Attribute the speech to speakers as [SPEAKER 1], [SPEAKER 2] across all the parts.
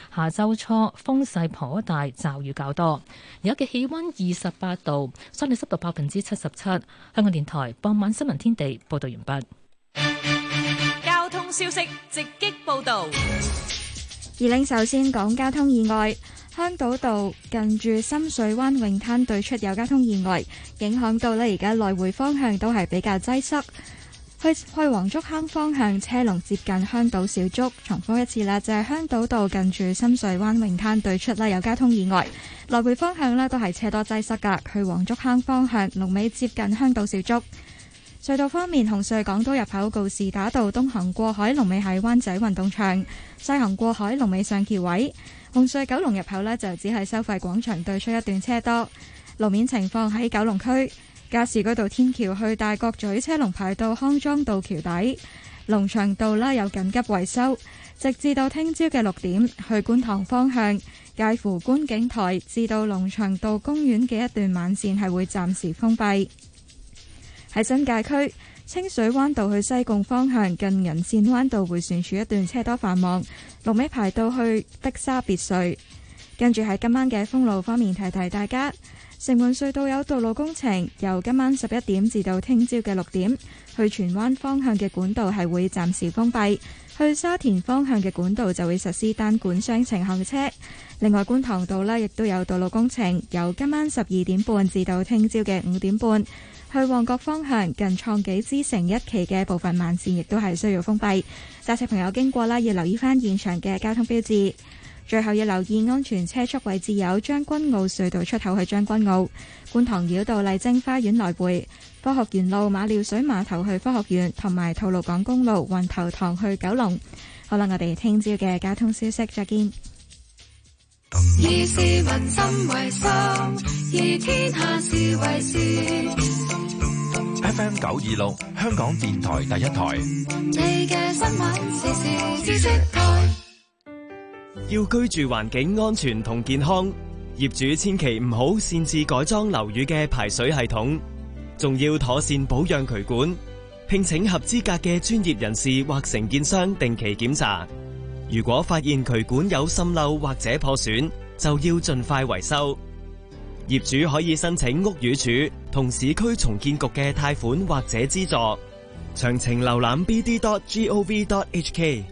[SPEAKER 1] 下週初風勢頗大，驟雨較多。而家嘅氣溫28度，相對濕度77%。香港電台傍晚新聞天地報道完畢。
[SPEAKER 2] 交通消息直擊報道。
[SPEAKER 3] 而領首先講交通意外，香島道近住深水灣泳灘對出有交通意外，影響到而家來回方向都係比較擠塞。去黃竹坑方向車龍接近香島小築，重複一次啦，就係香島道近住深水灣泳灘對出有交通意外，來回方向都係車多擠塞噶。去黃竹坑方向龍尾接近香島小築。隧道方面，紅隧港島入口告士打道東行過海龍尾喺灣仔運動場，西行過海龍尾上橋位。紅隧九龍入口就只係收費廣場對出一段車多。路面情況喺九龍區加士居道天橋去大角咀車龍排到康莊道橋底，龍翔道有緊急維修，直至到聽朝嘅6點。去觀塘方向介乎觀景台至到龍翔道公園嘅一段慢線係會暫時封閉。喺新界區清水灣道去西貢方向近銀線灣道迴旋處一段車多繁忙，龍尾排到去碧沙別墅。跟住喺今晚嘅封路方面，提提大家，城門隧道有道路工程，由今晚11點至到聽朝嘅6點，去荃灣方向嘅管道係會暫時封閉，去沙田方向嘅管道就會實施單管雙程行車。另外觀塘道亦都有道路工程，由今晚12點半至到聽朝嘅5點半，去旺角方向近創紀之城1期嘅部分慢線亦都係需要封閉，駕駛朋友經過要留意翻現場嘅交通標誌。最後要留意安全車速位置有將軍澳隧道出口去將軍澳、觀塘繞道麗晶花園來回、科學園路馬料水碼頭去科學園，同埋吐露港公路運頭塘去九龍。好啦，我哋聽朝嘅交通消息再見。
[SPEAKER 4] 以市民心為心，以天下事為事。
[SPEAKER 5] FM 926香港電台第一台。
[SPEAKER 4] 你嘅新聞時事知識台。
[SPEAKER 6] 要居住環境安全同健康，業主千祈唔好擅自改裝樓宇嘅排水系統，仲要妥善保養渠管，聘請合資格嘅專業人士或承建商定期檢查。如果發現渠管有滲漏或者破損，就要盡快維修。業主可以申請屋宇署同市區重建局嘅貸款或者資助。詳情瀏覽 bd.gov.hk。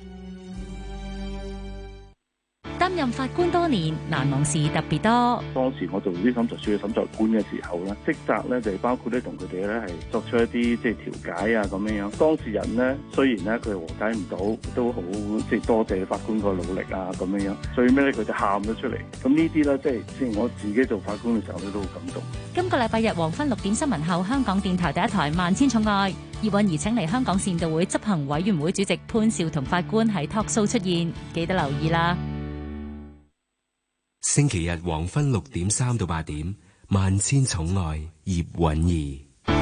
[SPEAKER 1] 擔任法官多年，難忘事特別多。
[SPEAKER 7] 當時我做啲審裁處嘅審裁官嘅時候咧，職責咧就係包括咧同佢哋咧係作出一啲即係調解啊咁樣樣。當事人咧雖然咧佢和解唔到，都好即係多謝法官個努力啊咁樣樣。最尾咧佢就喊咗出嚟。咁呢啲咧即係我自己做法官嘅時候咧都好感動。
[SPEAKER 1] 今個禮拜日黃昏6點新聞後，香港電台第一台萬千寵愛葉韻儀請嚟香港善導會執行委員會主席潘少同法官喺 talk show 出現，記得留意啦。
[SPEAKER 8] 星期日黃昏6點3到8點，萬千寵愛葉韻儀。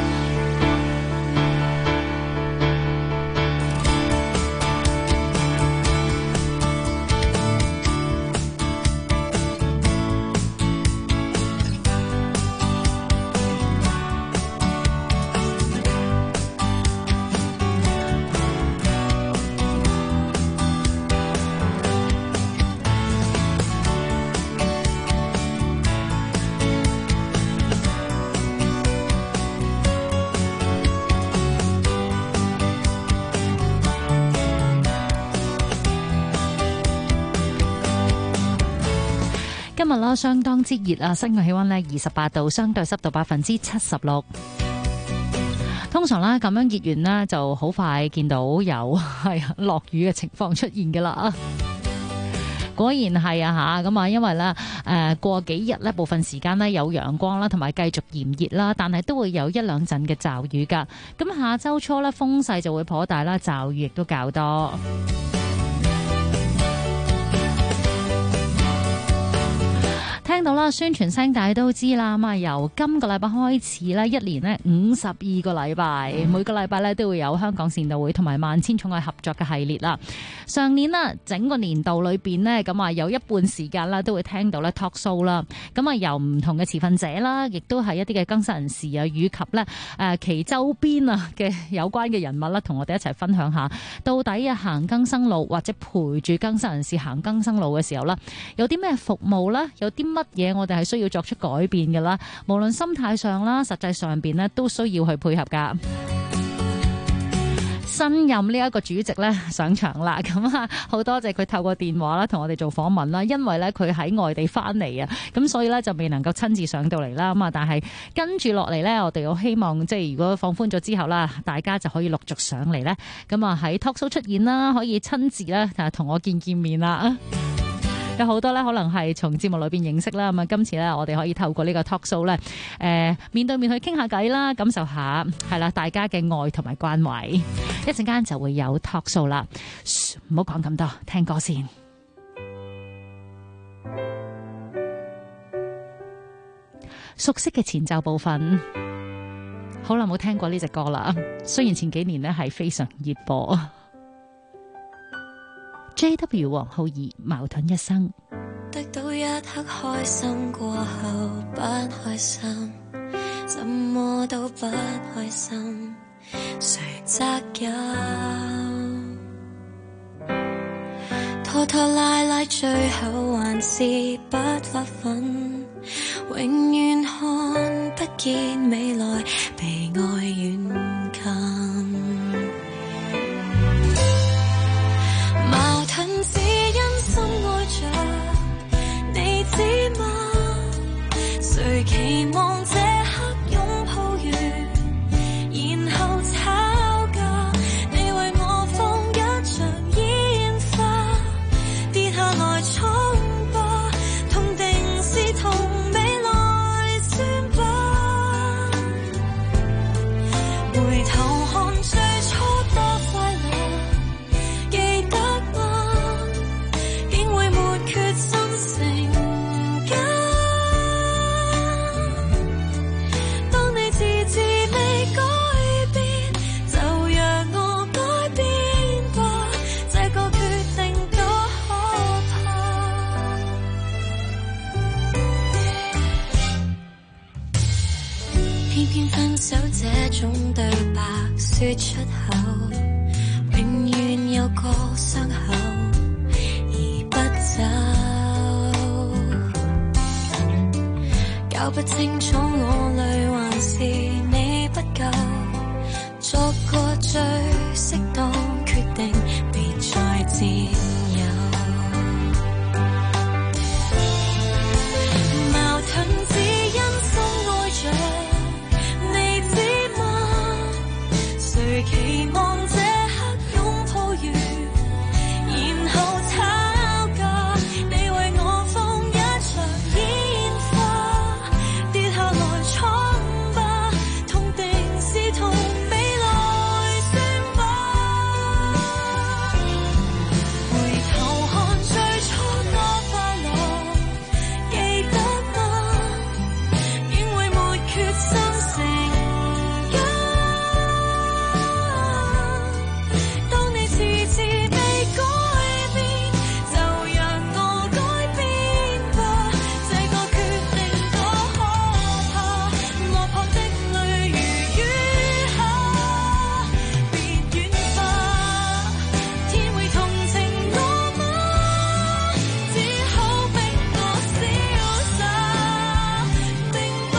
[SPEAKER 1] 今日啦，相當之熱啊！室外氣溫呢28度，相對濕度76%。通常咧咁樣熱完呢，就好快見到有落雨嘅情況出現噶啦。果然係啊吓，咁啊，因為咧過幾日呢，部分時間呢有陽光啦，同埋繼續炎熱啦，但係都會有一兩陣嘅驟雨噶。咁下周初呢，風勢就會頗大啦，驟雨亦都較多。聽到啦，宣傳聲大家都知啦。咁啊，由今個禮拜開始咧，一年咧52個禮拜，每個禮拜咧都會有香港善導會同埋萬千寵愛合作嘅系列啦。上年啦，整個年度裏邊呢，咁啊有一半時間啦都會聽到咧 talk show 啦。咁啊由唔同嘅持份者啦，亦都係一啲嘅更新人士啊，以及咧其周邊啊嘅有關嘅人物啦，同我哋一齊分享下，到底啊行更生路或者陪住更新人士行更生路嘅時候啦，有啲咩服務啦，有啲乜嘢我哋係需要作出改變嘅啦，無論心態上啦，實際上邊呢都需要去配合噶。新任呢一個主席咧上場啦，咁啊好多謝佢透過電話啦同我哋做訪問啦，因為咧佢喺外地翻嚟啊，咁所以咧就未能夠親自上到嚟啦，咁啊但係跟住落嚟咧，我哋好希望即係如果放寬咗之後啦，大家就可以陸續上嚟咧，咁啊喺 talk show 出現啦，可以親自咧同我見面啦。有好多咧，可能係從節目裏邊認識啦。咁啊，今次咧，我哋可以透過呢個 talk show 咧，面對面去傾下偈啦，感受下係啦，大家嘅愛同埋關懷。一陣間就會有 talk show 啦，唔好講咁多，聽歌先。熟悉嘅前奏部分，好耐冇聽過呢隻歌啦。雖然前幾年咧係非常熱播。J.W. 王浩兒矛盾一生，
[SPEAKER 4] 得到一刻開心過後不開心，怎麼都不開心，誰責任？拖拖拉拉最後還是不發奮，永遠看不見未來，被愛遠近。矛盾只因深愛着，你知嗎？誰期望這刻擁抱完，然後吵架？你為我放一場煙花，跌下來瘡疤，痛定是痛，未來算吧。回頭看最初多快樂，記得竟會沒決心成家。當你自未改變，就讓我改變吧。這個決定多可怕。偏偏分手這種對白說出口，永遠有個傷口搞不清楚我累還是你不夠，作個最適當決定，別再佔有。矛盾只因深愛着，你知嗎？誰期望這刻擁抱完，然後吵架？你為我放一場煙花，跌下來瘡疤，痛定是痛，未來算吧。回頭看最初多快樂，記得嗎？竟會沒決心成家。當你遲遲未改變，就讓我改變吧。這個決定多可怕，落魄的淚如雨下，別軟化。天會同情我嗎？只好逼我瀟灑，明白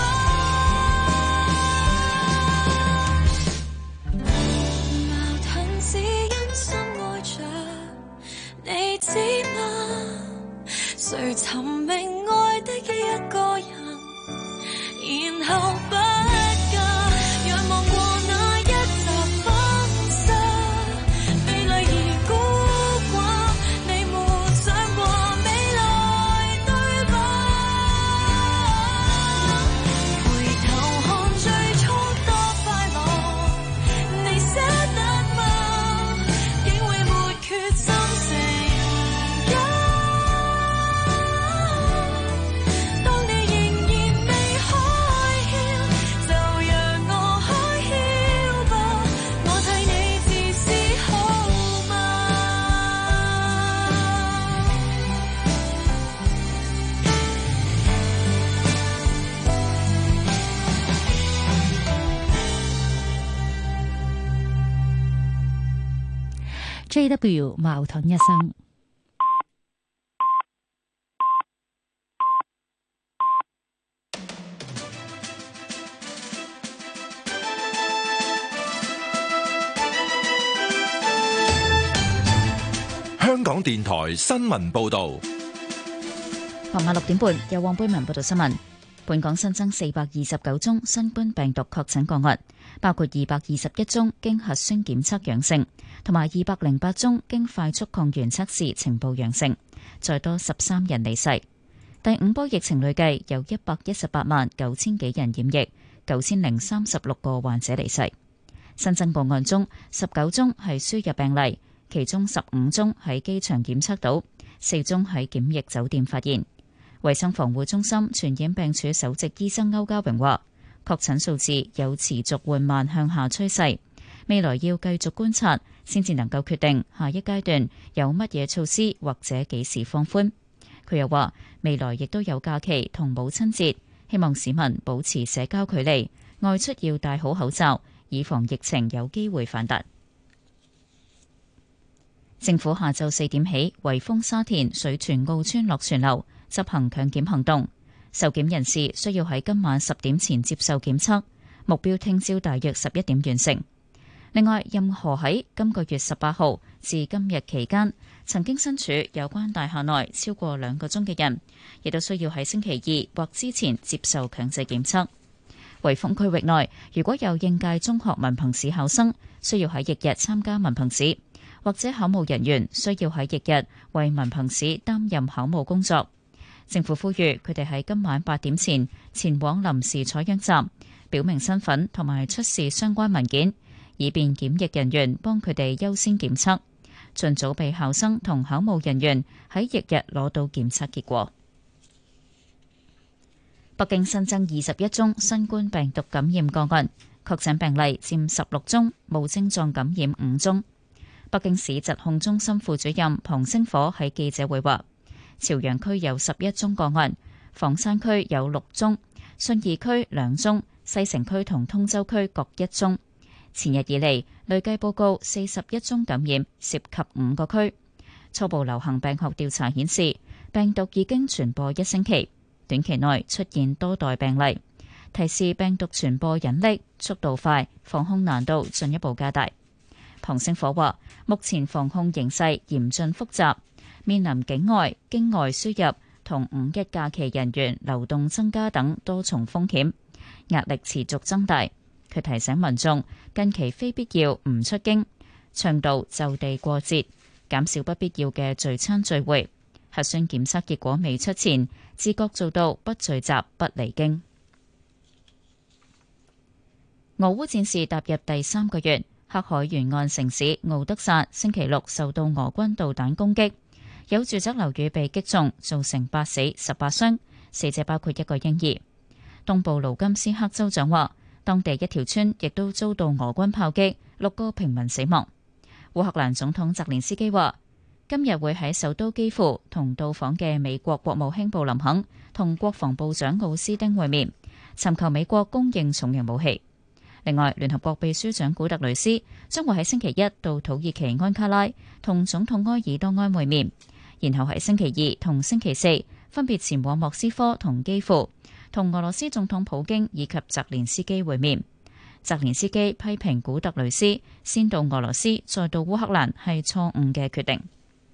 [SPEAKER 4] 嗎？矛盾只因深愛着，你知嗎？誰尋覓愛的一個人，然後不嫁，仰望過那一襲婚紗，美麗而孤寡，你沒想過未來對吧？回頭看最初多快樂，你捨得嗎？竟會沒決心成家。
[SPEAKER 1] JW 矛盾一生。
[SPEAKER 5] 香港電台新聞報道。
[SPEAKER 9] 傍晚6點半，由黃貝文報道新聞。本港新增429宗新冠病毒確診個案，包括221宗經核酸檢測陽性，同埋208宗經快速抗原測試呈報陽性，再多13人離世。第5波疫情累計有118萬9千幾人染疫，9036個患者離世。新增個案中，19宗係輸入病例，其中15宗喺機場檢測到，4宗喺檢疫酒店發現。衛生防護中心傳染病處首席醫生歐家榮話，確診數字有持續緩慢向下趨勢，未來要繼續觀察，先至能夠決定下一階段有乜嘢措施或者幾時放寬。佢又話，未來亦都有假期同母親節，希望市民保持社交距離，外出要戴好口罩，以防疫情有機會反彈。政府下晝4點起，圍封沙田水泉澳村落船樓，執行強檢行動，受檢人士需要喺今晚10點前接受檢測，目標聽朝大約11點完成。另外，任何喺今個月18號至今日期間曾經身處有關大廈內超過2個鐘嘅人，亦都需要喺星期2或之前接受強制檢測。圍封區域內，如果有應屆中學文憑試考生需要喺翌日參加文憑試，或者考務人員需要喺翌日為文憑試擔任考務工作。政府呼籲佢哋喺今晚8點前往臨時採樣站，表明身份同埋出示相關文件，以便檢疫人員幫佢哋優先檢測，盡早俾考生同考務人員喺翌日攞到檢測結果。北京新增21宗新冠病毒感染個案，確診病例佔16宗，無症狀感染5宗。北京市疾控中心副主任龐星火喺記者會話，朝陽區有11宗個案，房山區有6宗，信義區2宗，西城區同通州區各1宗。前日以嚟累計報告41宗感染，涉及5個區。初步流行病學調查顯示，病毒已經傳播1星期，短期內出現多代病例，提示病毒傳播隱匿、速度快，防控難度進一步加大。龐星火話，目前防控形勢嚴峻複雜，面臨境外、經外輸入同5一假期人員流動增加等多重風險，壓力持續增大。佢提醒民眾近期非必要唔出京，倡導就地過節，減少不必要嘅聚餐聚會。核酸檢測結果未出前，自覺做到不聚集、不離京。俄烏戰事踏入第3個月，黑海沿岸城市敖德薩星期六受到俄軍導彈攻擊，有住宅樓宇被擊中，造成8死18傷，死者包括1個嬰兒。東部盧甘斯克州長話，當地一條村亦都遭到俄軍炮擊，6個平民死亡。烏克蘭總統澤連斯基話，今日會喺首都基輔同到訪嘅美國國務卿布林肯同國防部長奧斯丁會面，尋求美國供應重型武器。另外，聯合國秘書長古特雷斯將會喺星期1到土耳其安卡拉同總統埃爾多安會面，然後喺星期2同星期4分別前往莫斯科同基輔，同俄羅斯總統普京以及澤連斯基會面。澤連斯基批評古特雷斯先到俄羅斯再到烏克蘭係錯誤嘅決定。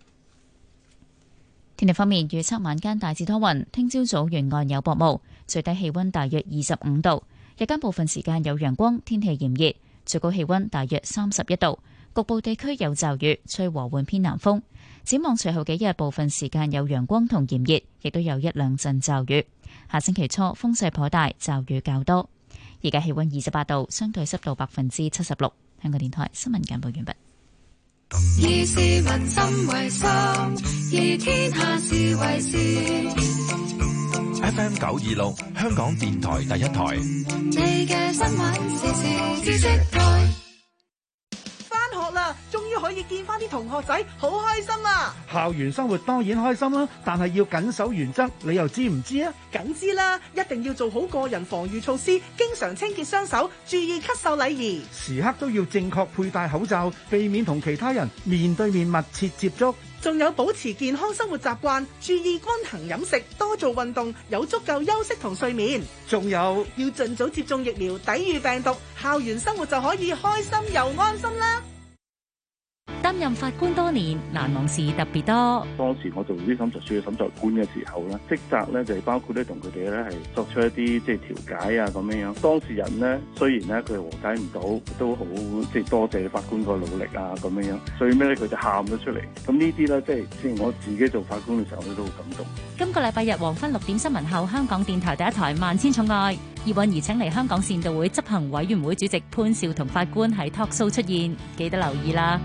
[SPEAKER 9] 天氣方面，預測晚間大致多雲，聽朝早沿岸有薄霧，最低氣溫大約25度。日間部分時間有陽光，天氣炎熱，最高氣溫大約31度，局部地區有驟雨，吹和緩偏南風。展望隨後幾日，部分時間有陽光同炎熱，亦都有1-2陣驟雨。下星期初風勢頗大，驟雨較多。而家氣溫28度，相對濕度76%。香港電台新聞簡報完畢。
[SPEAKER 4] 以市民心為心，以天下事為事。
[SPEAKER 5] FM 926，香港電台第一台。
[SPEAKER 4] 你嘅新聞時事知識台。
[SPEAKER 10] 返學啦，終於於可以見翻啲同學仔，好開心啊！
[SPEAKER 11] 校園生活當然開心啦，但係要謹守原則，你又知唔知啊？
[SPEAKER 10] 梗知啦，一定要做好個人防禦措施，經常清潔雙手，注意咳嗽禮儀，
[SPEAKER 11] 時刻都要正確佩戴口罩，避免同其他人面對面密切接觸。
[SPEAKER 10] 仲有保持健康生活習慣，注意均衡飲食，多做運動，有足夠休息同睡眠。
[SPEAKER 11] 仲有
[SPEAKER 10] 要盡早接種疫苗，抵禦病毒，校園生活就可以開心又安心啦。
[SPEAKER 1] 擔任法官多年，難忘事特別多。
[SPEAKER 7] 當時我做啲審裁處嘅審裁官嘅時候咧，職責咧就係包括咧同佢哋咧係作出一啲即係調解啊咁樣樣。當事人咧雖然咧佢和解唔到，都好即係多謝法官個努力啊咁樣樣。最尾咧佢就喊咗出嚟。咁呢啲咧即係我自己做法官嘅時候，我都好感動。
[SPEAKER 1] 今個禮拜日黃昏6點新聞後，香港電台第一台《萬千寵愛》，葉韻儀請嚟香港善導會執行委員會主席潘少同法官喺 talk show 出現，記得留意啦。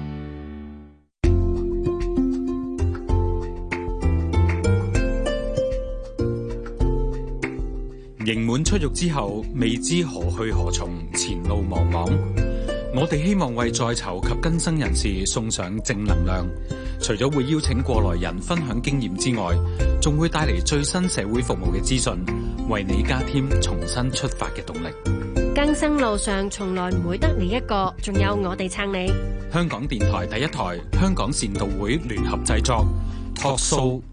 [SPEAKER 12] 刑滿出獄之後，未知何去何從，前路茫茫。我哋希望為在囚及更生人士送上正能量，除咗會邀請過來人分享經驗之外，仲會帶嚟最新社會服務嘅資訊，為你加添重新出發嘅動力。
[SPEAKER 13] 更生路上從來唔會得你一個，仲有我哋撐你。
[SPEAKER 12] 香港電台第一台，香港善導會聯合製作 Talk Show。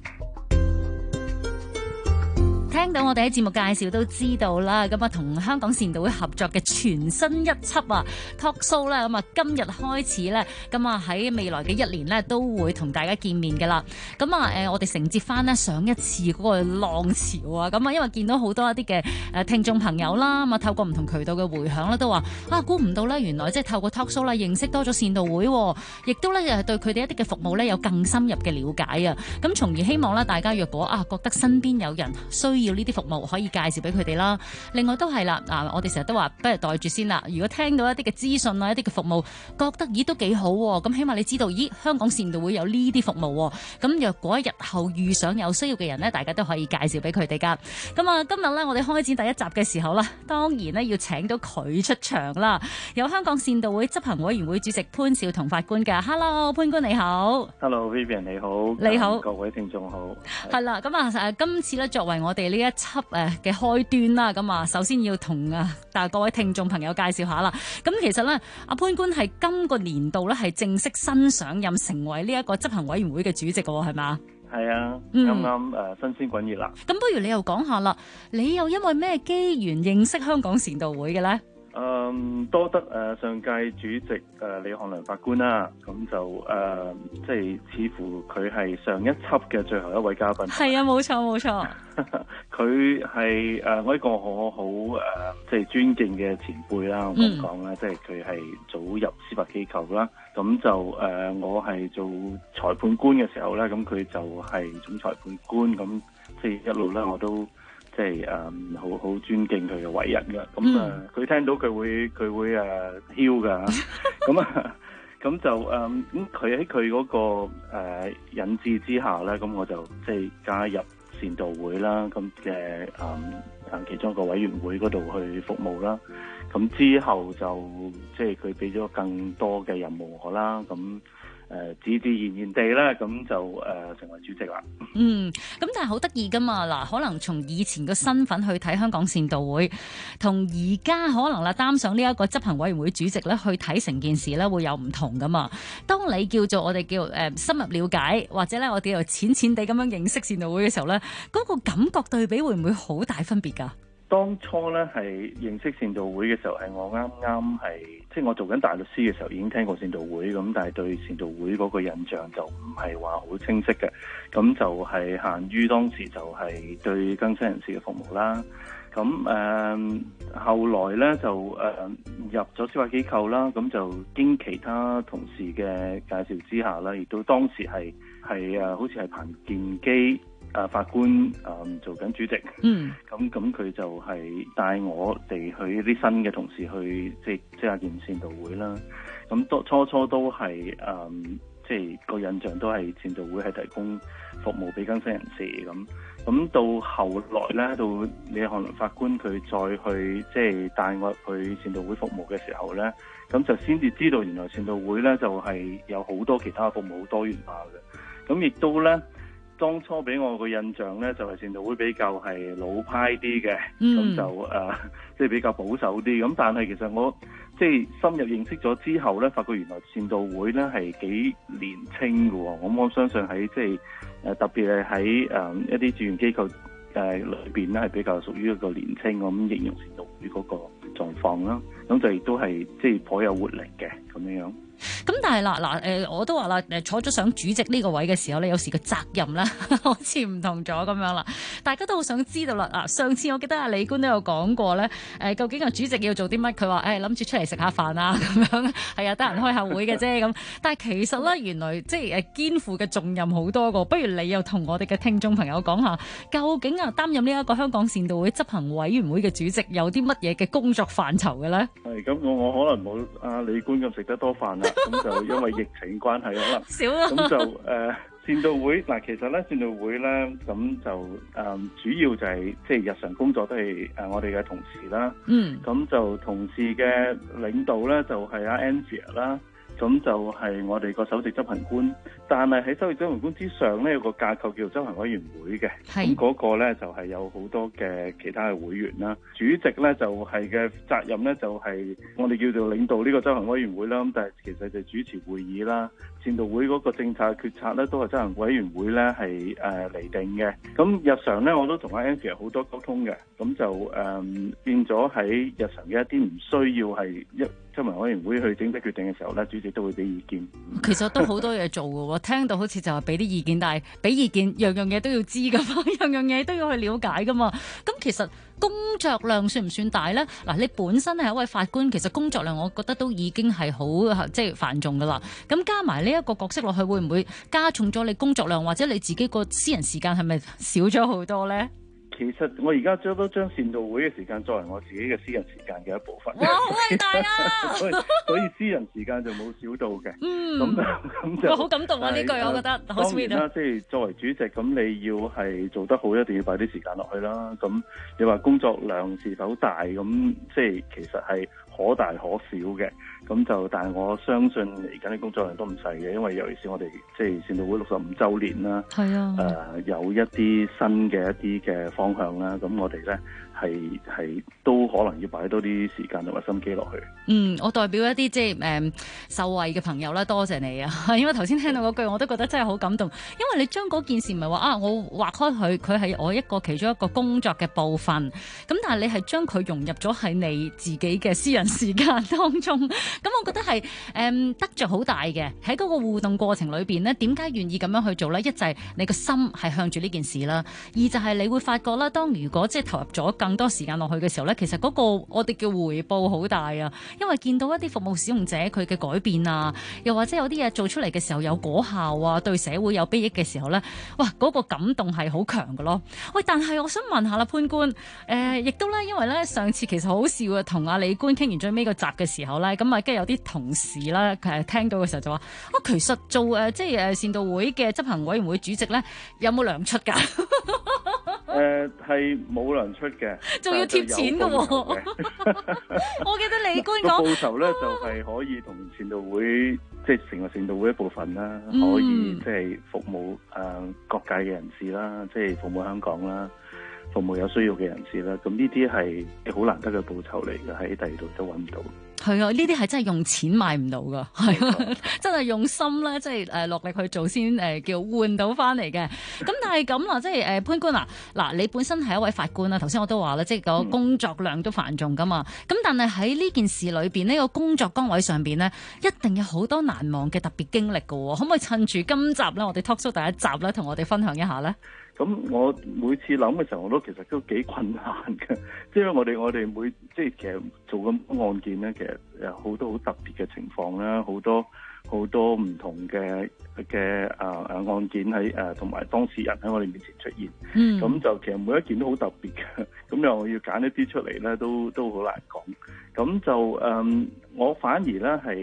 [SPEAKER 1] 聽到我哋喺節目介紹都知道啦，咁啊同香港善導會合作嘅全新一輯啊 Talk Show 咧，咁啊今日開始咧，咁啊喺未來嘅1年咧都會同大家見面㗎啦。咁啊我哋承接翻呢上一次嗰個浪潮啊，咁啊因為見到好多一啲嘅聽眾朋友啦，咁啊透過唔同渠道嘅回響咧，都話估唔到咧，原來即係透過 Talk Show 啦認識多咗善導會，亦都咧對佢哋一啲嘅服務咧有更深入嘅了解啊。咁從而希望咧大家若果覺得身邊有人需要呢啲服務，可以介紹俾佢哋啦。另外都係啦，我哋成日都話不如袋住先啦。如果聽到一啲嘅資訊啊，一啲嘅服務，覺得咦都幾好，咁起碼你知道，咦香港善導會有呢啲服務。咁若果日後遇上有需要嘅人呢，大家都可以介紹俾佢哋噶。咁啊，今日呢，我哋開展第一集嘅時候啦，當然呢要請到佢出場啦。有香港善導會執行委員會主席潘少同法官噶。Hello， 潘官你好。
[SPEAKER 7] Hello Vivian 你好。
[SPEAKER 1] 你好，
[SPEAKER 7] 各位聽眾好。
[SPEAKER 1] 係啦，咁啊今次呢，作為我哋呢一輯嘅開端啦，咁啊首先要同各位聽眾朋友介紹下啦。咁其實咧，阿潘官係今個年度咧係正式新上任成為呢一個執行委員會嘅主席嘅，係嘛？
[SPEAKER 7] 係啊，啱啱新鮮滾熱啦。咁
[SPEAKER 1] 不如你又講下啦，你又因為咩機緣認識香港善導會嘅咧？
[SPEAKER 7] 多得上屆主席李漢良法官啦，咁就即係似乎佢係上一輯嘅最後一位嘉賓。係啊，冇錯冇錯。佢係我一個好即係尊敬嘅前輩啦，我咁講啦，即係佢係早入司法機構啦，咁就我係做裁判官嘅時候咧，咁佢就係總裁判官，咁即係一路咧我都即係好尊敬佢嘅為人噶，咁佢聽到佢會囂噶，咁就佢喺佢嗰個引致之下咧，咁我就即係加入善導會啦，咁嘅其中一個委員會嗰度去服務啦，咁之後就即係佢俾咗更多嘅任務我啦，咁自然地咧，咁就成為主席啦。
[SPEAKER 1] 咁但係好得意噶嘛，嗱，可能從以前個身份去睇香港善導會，同而家可能啦擔上呢一個執行委員會主席咧去睇成件事咧會有唔同噶嘛。當你叫做我哋叫深入了解，或者咧我哋叫做淺地咁樣認識善導會嘅時候咧，嗰個感覺對比會唔會好大分別㗎？
[SPEAKER 7] 當初咧係認識善導會嘅時候，係我啱係即係我做緊大律師嘅時候已經聽過善導會，咁但係對善導會嗰個印象就唔係話好清晰嘅，咁就係限於當時就係對更生人士嘅服務啦。咁後來咧就入咗司法機構啦，咁就經其他同事嘅介紹之下啦，亦都當時係好似係彭建基法官做緊主席，咁佢就係帶我哋去啲新嘅同事去即係見善導會啦。咁初都係即即係個印象都係善導會係提供服務俾更生人士咁。咁到後來咧，到李漢麟法官佢再去即係帶我入去善導會服務嘅時候咧，咁就先至知道原來善導會咧就係有好多其他服務好多元化嘅。咁亦都咧，當初俾我個印象咧就係善導會比較係老派啲嘅，咁就即係比較保守啲。咁但係其實我即係深入認識咗之後咧，發覺原來善導會咧係幾年青嘅喎。咁我相信喺即係特別係喺一啲志願機構裏邊咧係比較屬於一個年青咁形容善導會嗰個狀況啦。咁就亦都係即係頗有活力嘅咁樣。
[SPEAKER 1] 咁但係嗱我都話啦，坐咗上主席呢個位嘅時候咧，有時個責任咧好似唔同咗咁樣啦。大家都好想知道啦。上次我記得阿李官都有講過咧，究竟個主席要做啲乜？佢話諗住出嚟食下飯啊咁樣，係啊，得閒開下會嘅啫咁。但係其實咧，原來即係肩負嘅重任好多個。不如你又同我哋嘅聽眾朋友講下，究竟擔任呢一個香港善導會執行委員會嘅主席有啲乜嘢嘅工作範疇嘅咧？
[SPEAKER 7] 係咁，我可能冇阿李官咁食得多飯啦。咁就因為疫情關係，可能
[SPEAKER 1] 少啦。
[SPEAKER 7] 咁就善導會嗱，其實咧善導會咧，咁就主要就係即係日常工作都係我哋嘅同事啦。咁就同事嘅領導咧就係阿 Andrea 啦。咁就係我哋個首席執行官，但係喺首席執行官之上咧有個架構叫做執行委員會嘅，咁嗰個咧就係有好多嘅其他嘅會員啦。主席咧就係嘅責任咧就係我哋叫做領導呢個執行委員會啦，咁但係其實就主持會議啦。善導會嗰個政策決策咧都係執行委員會咧係釐定嘅。咁日常咧我都同阿 Andrea 好多溝通嘅，咁就變咗喺日常嘅一啲唔需要係執行委員會去整體決定嘅時候咧，主席都會俾意見。
[SPEAKER 1] 其實都好多嘢做嘅喎，聽到好似就係俾啲意見，但係俾意見樣樣嘢都要知噶嘛，樣樣嘢都要去了解噶嘛。咁其實工作量算唔算大咧？嗱，你本身係一位法官，其實工作量我覺得都已經係好即係繁重噶啦。咁加埋呢一個角色落去，會唔會加重咗你工作量，或者你自己個私人時間係咪少咗好多咧？
[SPEAKER 7] 其實我而家都將善導會嘅時間作為我自己嘅私人時間嘅一部分。
[SPEAKER 1] 哇，好偉大啊！
[SPEAKER 7] 所以私人時間就冇少到嘅。咁就
[SPEAKER 1] 好感動啊！呢句我覺得好 sweet 啊！
[SPEAKER 7] 即係作為主席，咁你要係做得好，一定要擺啲時間落去啦。咁你話工作量是否大？咁即係其實係可大可小嘅。咁就，但係我相信嚟緊啲工作量都唔細嘅，因為尤其是我哋即係善導會65週年啦，
[SPEAKER 1] 係啊，
[SPEAKER 7] 有一啲新嘅一啲嘅方向啦，咁我哋咧係都可能要擺多啲時間同埋心機落去。
[SPEAKER 1] 我代表一啲即係受惠嘅朋友啦，多謝你啊！因為頭先聽到嗰句，我都覺得真係好感動，因為你將嗰件事唔係話我劃開佢係我其中一個工作嘅部分，咁但係你係將佢融入咗喺你自己嘅私人時間當中。咁我覺得係得着好大嘅，喺嗰個互動過程裏邊呢，點解願意咁樣去做呢？一就係你個心係向住呢件事啦，二就係你會發覺啦，當如果即係投入咗更多時間落去嘅時候呢，其實嗰個我哋叫回報好大啊，因為見到一啲服務使用者佢嘅改變啊，又或者有啲嘢做出嚟嘅時候有果效啊，對社會有裨益嘅時候呢，哇，嗰個感動係好強㗎咯。喂，但係我想問下啦，潘官，亦都呢，因為呢，上次其實好笑啊，同阿李官傾完最尾個集嘅時候呢，咁啊。跟住有啲同事啦，聽到嘅時候就話：其實做即係善導會嘅執行委員會主席咧，有冇糧出㗎？
[SPEAKER 7] 係冇糧出嘅，
[SPEAKER 1] 仲要貼錢㗎喎。我記得李官講
[SPEAKER 7] 報酬咧就係可以同善導會即係成為善導會一部分啦，可以即係服務各界嘅人士啦，即係服務香港啦。服務有需要嘅人士啦，咁呢啲係好難得嘅報酬嚟嘅，喺第二度都揾唔到。
[SPEAKER 1] 係啊，呢啲係真係用錢買唔到噶，係啊，真係用心咧，即係落力去做先叫換到翻嚟嘅。咁但係咁啦，即係潘官嗱，你本身係一位法官啦，頭先我都話啦，即係個工作量都繁重噶嘛。咁但係喺呢件事裏邊，呢個工作崗位上邊呢，一定有好多難忘嘅特別經歷噶。可唔可以趁住今集咧，我哋 talk show 第一集咧，同我哋分享一下咧？
[SPEAKER 7] 咁我每次諗嘅時候，我都其實都幾困難嘅，即係我哋即係其實做咁多案件咧，其實有好多好特別嘅情況啦，好多唔同嘅案件喺同埋當事人喺我哋面前出現。咁就其實每一件都好特別嘅，咁又我要揀一啲出嚟咧，都好難講。咁就我反而咧係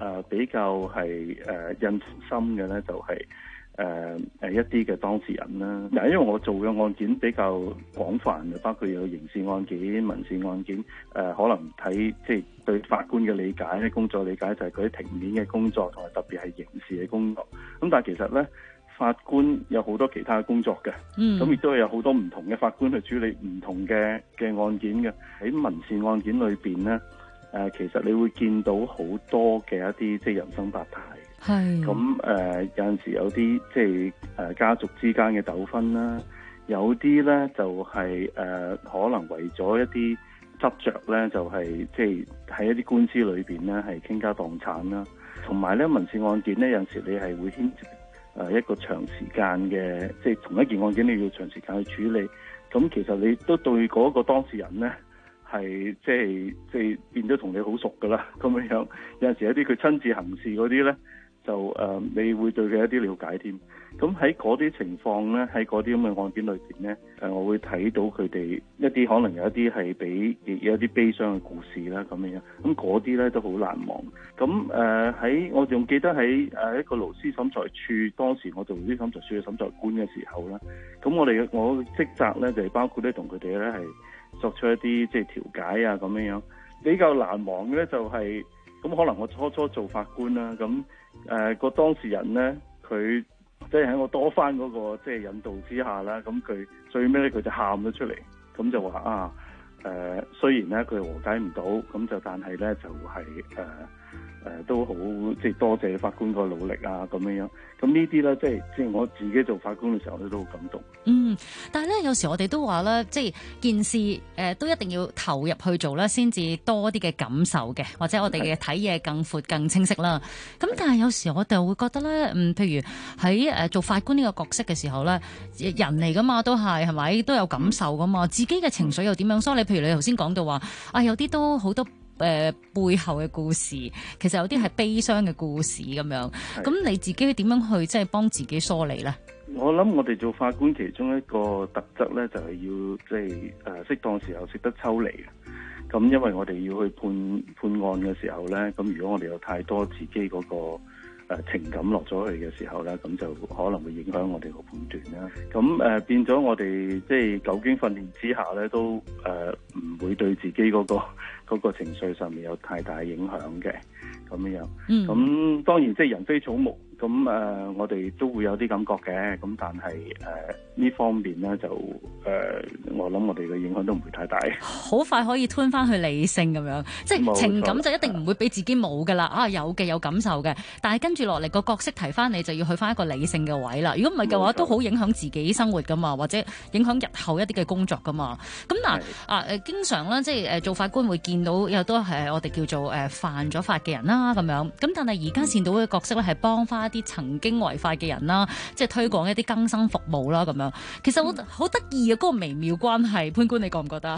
[SPEAKER 7] 比較係印象深嘅咧，就係一啲嘅當事人啦。嗱，因為我做嘅案件比較廣泛嘅，包括有刑事案件、民事案件，可能睇即係對法官嘅理解咧、工作理解就係佢啲庭面嘅工作，同埋特別係刑事嘅工作。咁但係其實咧，法官有好多其他嘅工作嘅，咁亦都有好多唔同嘅法官去處理唔同嘅案件嘅。喺民事案件裏邊咧，其實你會見到好多嘅一啲即係人生百態。係咁有陣時有啲即係家族之間嘅糾紛啦，有啲咧就係可能為咗一啲執着咧，就係即係喺一啲官司裏邊咧係傾家蕩產啦。同埋咧民事案件咧，有陣時你係會牽涉一個長時間嘅，即係同一件案件你要長時間去處理。咁其實你都對嗰個當事人咧係即係變咗同你好熟噶啦，咁樣有陣時有啲佢親自行事嗰啲咧。就你會對佢一啲了解添。咁喺嗰啲情況咧，喺嗰啲咁嘅案件裏邊咧，我會睇到佢哋一啲可能有一啲係俾有一啲悲傷嘅故事啦，咁樣。咁嗰啲咧都好難忘。咁喺我仲記得喺一個勞資審裁處，當時我做勞資審裁處嘅審裁官嘅時候啦，咁我嘅職責咧就係包括咧同佢哋咧係作出一啲即係調解啊咁樣。比較難忘嘅咧就係咁，可能我初做法官啦，咁個當事人咧，佢即係喺我多番嗰個即係引導之下啦，咁佢最尾咧佢就喊咗出嚟，咁就話雖然咧佢和解唔到，咁就但係咧就係都好即係多謝法官個努力啊咁樣。咁呢啲咧即係我自己做法官嘅時候咧都好感動。
[SPEAKER 1] 但係咧有時我哋都話咧，即係件事都一定要投入去做啦，先至多啲嘅感受嘅，或者我哋嘅睇嘢更闊更清晰啦。咁但係有時我就會覺得咧，譬如喺做法官呢個角色嘅時候咧，人嚟噶嘛，都係咪都有感受噶嘛，自己嘅情緒又點樣？所以你譬如你頭先講到話有啲都好多背後嘅故事，其實有啲係悲傷嘅故事咁樣。咁你自己點樣去即係幫自己梳理咧？
[SPEAKER 7] 我諗我哋做法官其中一個特質咧，就係要即係適當時候識得抽離嘅。咁因為我哋要去判案嘅時候咧，咁如果我哋有太多自己嗰個情感落咗去嘅時候咧，咁就可能會影響我哋個判斷啦。咁變咗我哋即係久經訓練之下咧，都唔會對自己嗰個情緒上面有太大影響嘅咁樣。咁當然即係人非草木，咁我哋都會有啲感覺嘅。咁但係呢方面咧就我諗我哋嘅影響都唔會太大。
[SPEAKER 1] 好快可以吞翻去理性咁樣，即係情感就一定唔會俾自己冇噶啦。有嘅有感受嘅，但係跟住落嚟個角色提翻你就要去翻一個理性嘅位啦。如果唔係嘅話，都好影響自己生活噶嘛，或者影響日後一啲嘅工作噶嘛。咁嗱經常咧即係做法官會見到有都係我哋叫做犯咗法嘅人啦咁樣。咁但係而家善導嘅角色咧係幫翻一啲曾經違法嘅人啦，即係推廣一啲更生服務啦咁樣。其實好得意嘅嗰個微妙關係，潘官你覺唔覺得？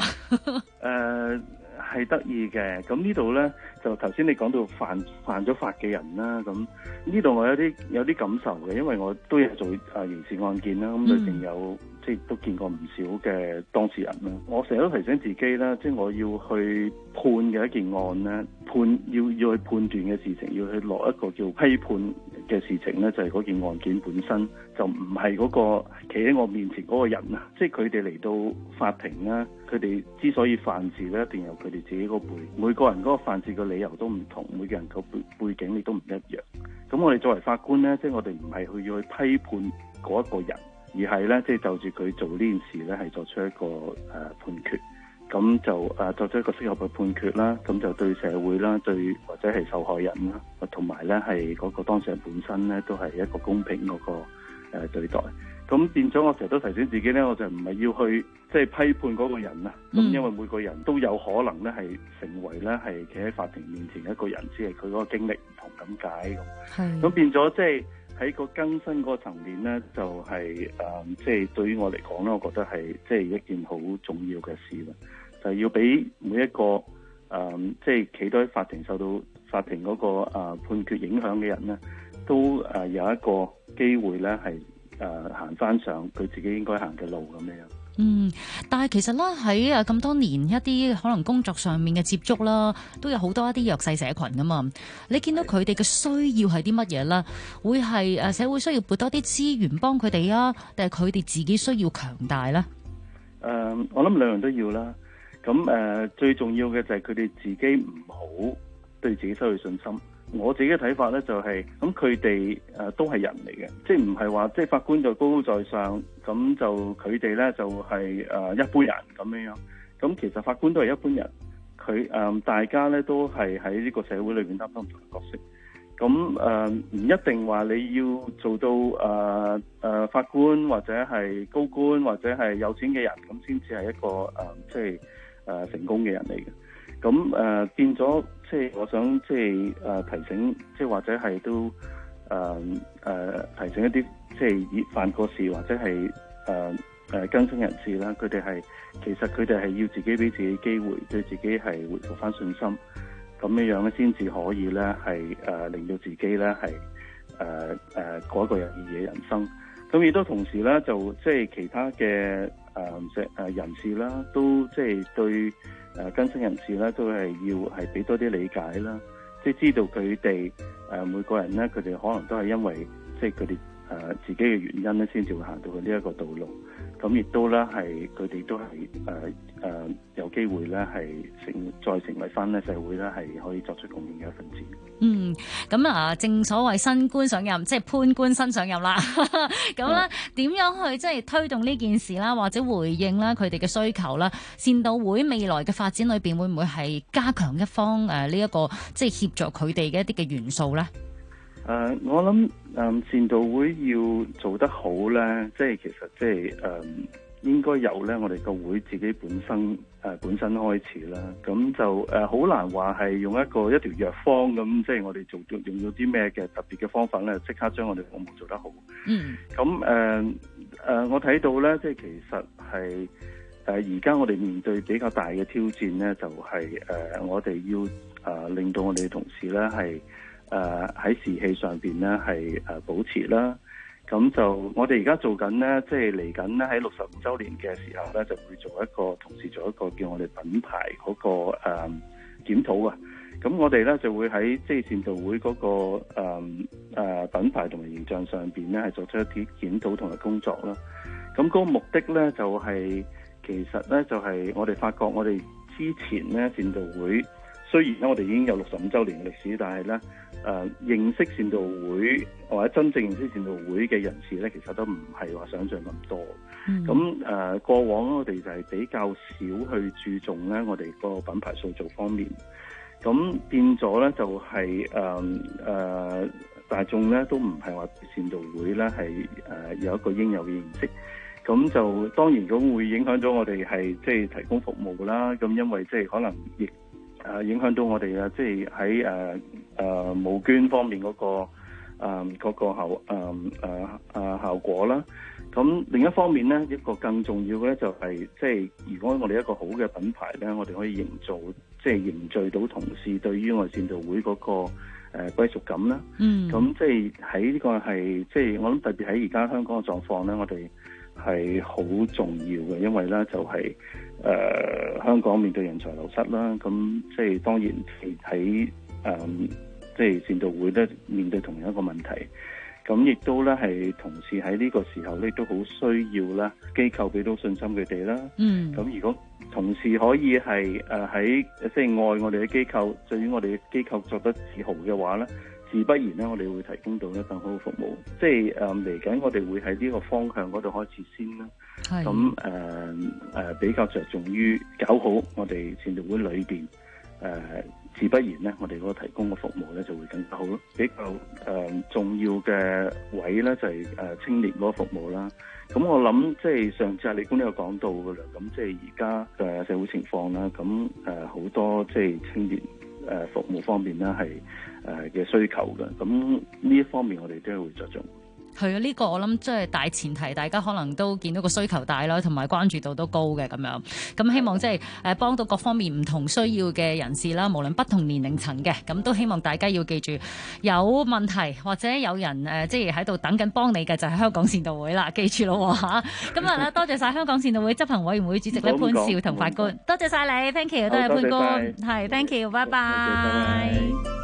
[SPEAKER 7] 係得意嘅。咁呢度咧就頭先你講到犯咗法嘅人啦，咁呢度我有啲感受嘅，因為我都有做刑事案件啦，咁裏邊有即係都見過唔少嘅當事人啦。我成日都提醒自己啦，即係我要去判嘅一件案咧，要去判斷嘅事情，要去落一個叫批判嘅事情咧，就係嗰件案件本身，就唔係嗰個企喺我面前嗰個人啊。即係佢哋嚟到法庭啦，佢哋之所以犯事咧，一定有佢哋自己個背景，每個人嗰個犯事嘅理由都唔同，每個人個背景亦都唔一樣。咁我哋作為法官咧，即係我哋唔係要去批判嗰一個人，而係咧即係就住佢做呢件事咧，係作出一個判決。咁就作出一個適合嘅判決啦，咁就對社會啦，對或者係受害人啦，同埋咧係嗰個當事人本身咧，都係一個公平嗰個對待。咁變咗我成日都提醒自己咧，我就唔係要去即係批判嗰個人啦。咁因為每個人都有可能咧係成為咧係企喺法庭面前一個人，只係佢嗰個經歷唔同咁解咁。咁變咗即係喺個更新嗰個層面咧，就係即係對於我嚟講咧，我覺得係即係一件好重要嘅事啦。就係要俾每一個即係企到喺法庭受到法庭嗰個判決影響嘅人咧，都有一個機會咧係行翻上佢自己應該行嘅路咁樣。
[SPEAKER 1] 但係其實咧喺咁多年一啲可能工作上面嘅接觸啦，都有好多一啲弱勢社群噶嘛。你見到佢哋嘅需要係啲乜嘢咧？會係社會需要撥多啲資源幫佢哋啊，定係佢哋自己需要強大咧？
[SPEAKER 7] 我諗兩樣都要啦。咁最重要嘅就係佢哋自己唔好對自己失去信心。我自己嘅睇法咧就係，咁佢哋都係人嚟嘅，即係唔係話即係法官就高高在上，咁就佢哋咧就係一般人咁樣。咁其實法官都係一般人，佢大家咧都係喺呢個社會裏邊擔當唔同嘅角色。咁唔一定話你要做到法官或者係高官或者係有錢嘅人，咁先至係一個即係成功嘅人嚟嘅。咁變咗，即係我想即係提醒，即係或者係都提醒一啲即係犯過事或者係更生人士啦，佢哋係其實佢哋係要自己俾自己機會，對自己係回復翻信心，咁樣咧先至可以咧係令到自己咧係過一個有意義嘅人生。咁亦都同時咧就即係其他嘅人士啦，都即係對更生人士咧都係要係俾多啲理解啦，即係知道佢哋每個人咧，佢哋可能都係因為即係佢哋自己嘅原因咧，先至會行到去呢一個道路。咁亦都咧係佢哋都係有機會咧係再成為翻咧社會咧係可以作出貢獻嘅一份子。
[SPEAKER 1] 咁正所謂新官上任，即係潘官新上任啦。咁咧點樣去即係推動呢件事啦，或者回應啦佢哋嘅需求啦？善導會未來嘅發展裏邊會唔會係加強一方呢一個即係協助佢哋嘅一啲嘅元素咧？
[SPEAKER 7] 我諗善導會要做得好咧，即係其實即係應該由咧我哋個會自己本身開始啦。咁就好難話係用一條藥方咁，即係我哋用咗啲咩嘅特別嘅方法咧，即刻將我哋服務做得好。咁我睇到咧，即係其實係而家我哋面對比較大嘅挑戰咧，就係我哋要令到我哋嘅同事咧係喺士氣上邊咧係保持啦。咁就我哋而家做緊咧，即係嚟緊咧喺65週年嘅時候咧，就會同時做一個叫我哋品牌嗰個檢討啊。咁我哋咧就會喺即係善導會嗰個品牌同埋形象上邊咧係做出一啲檢討同埋工作啦。咁嗰個目的咧就係其實咧就係我哋發覺我哋之前咧善導會雖然咧我哋已經有65週年嘅歷史，但係咧認識善導會或者真正認識善導會嘅人士咧，其實都唔係話想像咁多。咁過往我哋就係比較少去注重咧我哋個品牌塑造方面。咁變咗咧就係大眾咧都唔係話善導會咧係有一個應有嘅認識。咁就當然咁會影響咗我哋係即係提供服務啦。咁因為即係可能亦影響到我哋啊，即係喺募捐方面嗰個效果啦。咁另一方面咧，一個更重要嘅咧就係即係如果我哋一個好嘅品牌咧，我哋可以凝聚到同事對於我哋善導會嗰個歸屬感啦。咁即係喺呢個係即係我諗特別喺而家香港嘅狀況咧，我哋係好重要嘅，因為咧就係香港面對人才流失啦，咁即係當然喺即係善導會咧面對同樣一個問題，咁亦都咧係同時喺呢個時候咧都好需要啦機構俾到信心佢哋啦。咁如果同事可以係喺即係愛我哋嘅機構，對於我哋嘅機構作得自豪嘅話咧，自不然咧，我哋會提供到一更好嘅服務。即係嚟緊，我哋會喺呢個方向嗰度開始先啦。咁比較着重於搞好我哋善導會裏邊自不然咧，我哋嗰個提供嘅服務咧就會更加好咯。比較重要嘅位咧就係青年嗰個服務啦。咁我諗即係上次阿李官都有講到㗎啦。咁即係而家嘅社會情況啦，咁好多即係青年服務方面啦係嘅需求嘅。咁呢一方面我哋都係會着重。
[SPEAKER 1] 係啊，呢個我諗即係大前提，大家可能都見到個需求大啦，同埋關注度都高嘅咁樣。咁希望即係幫到各方面唔同需要嘅人士啦，無論不同年齡層嘅，咁都希望大家要記住，有問題或者有人即係喺度等緊幫你嘅就係香港善導會啦，記住咯嚇。今日咧多謝晒香港善導會執行委員會主席咧潘兆同法官，多謝晒你 ，thank you， 多謝潘官，係 thank you， 拜拜。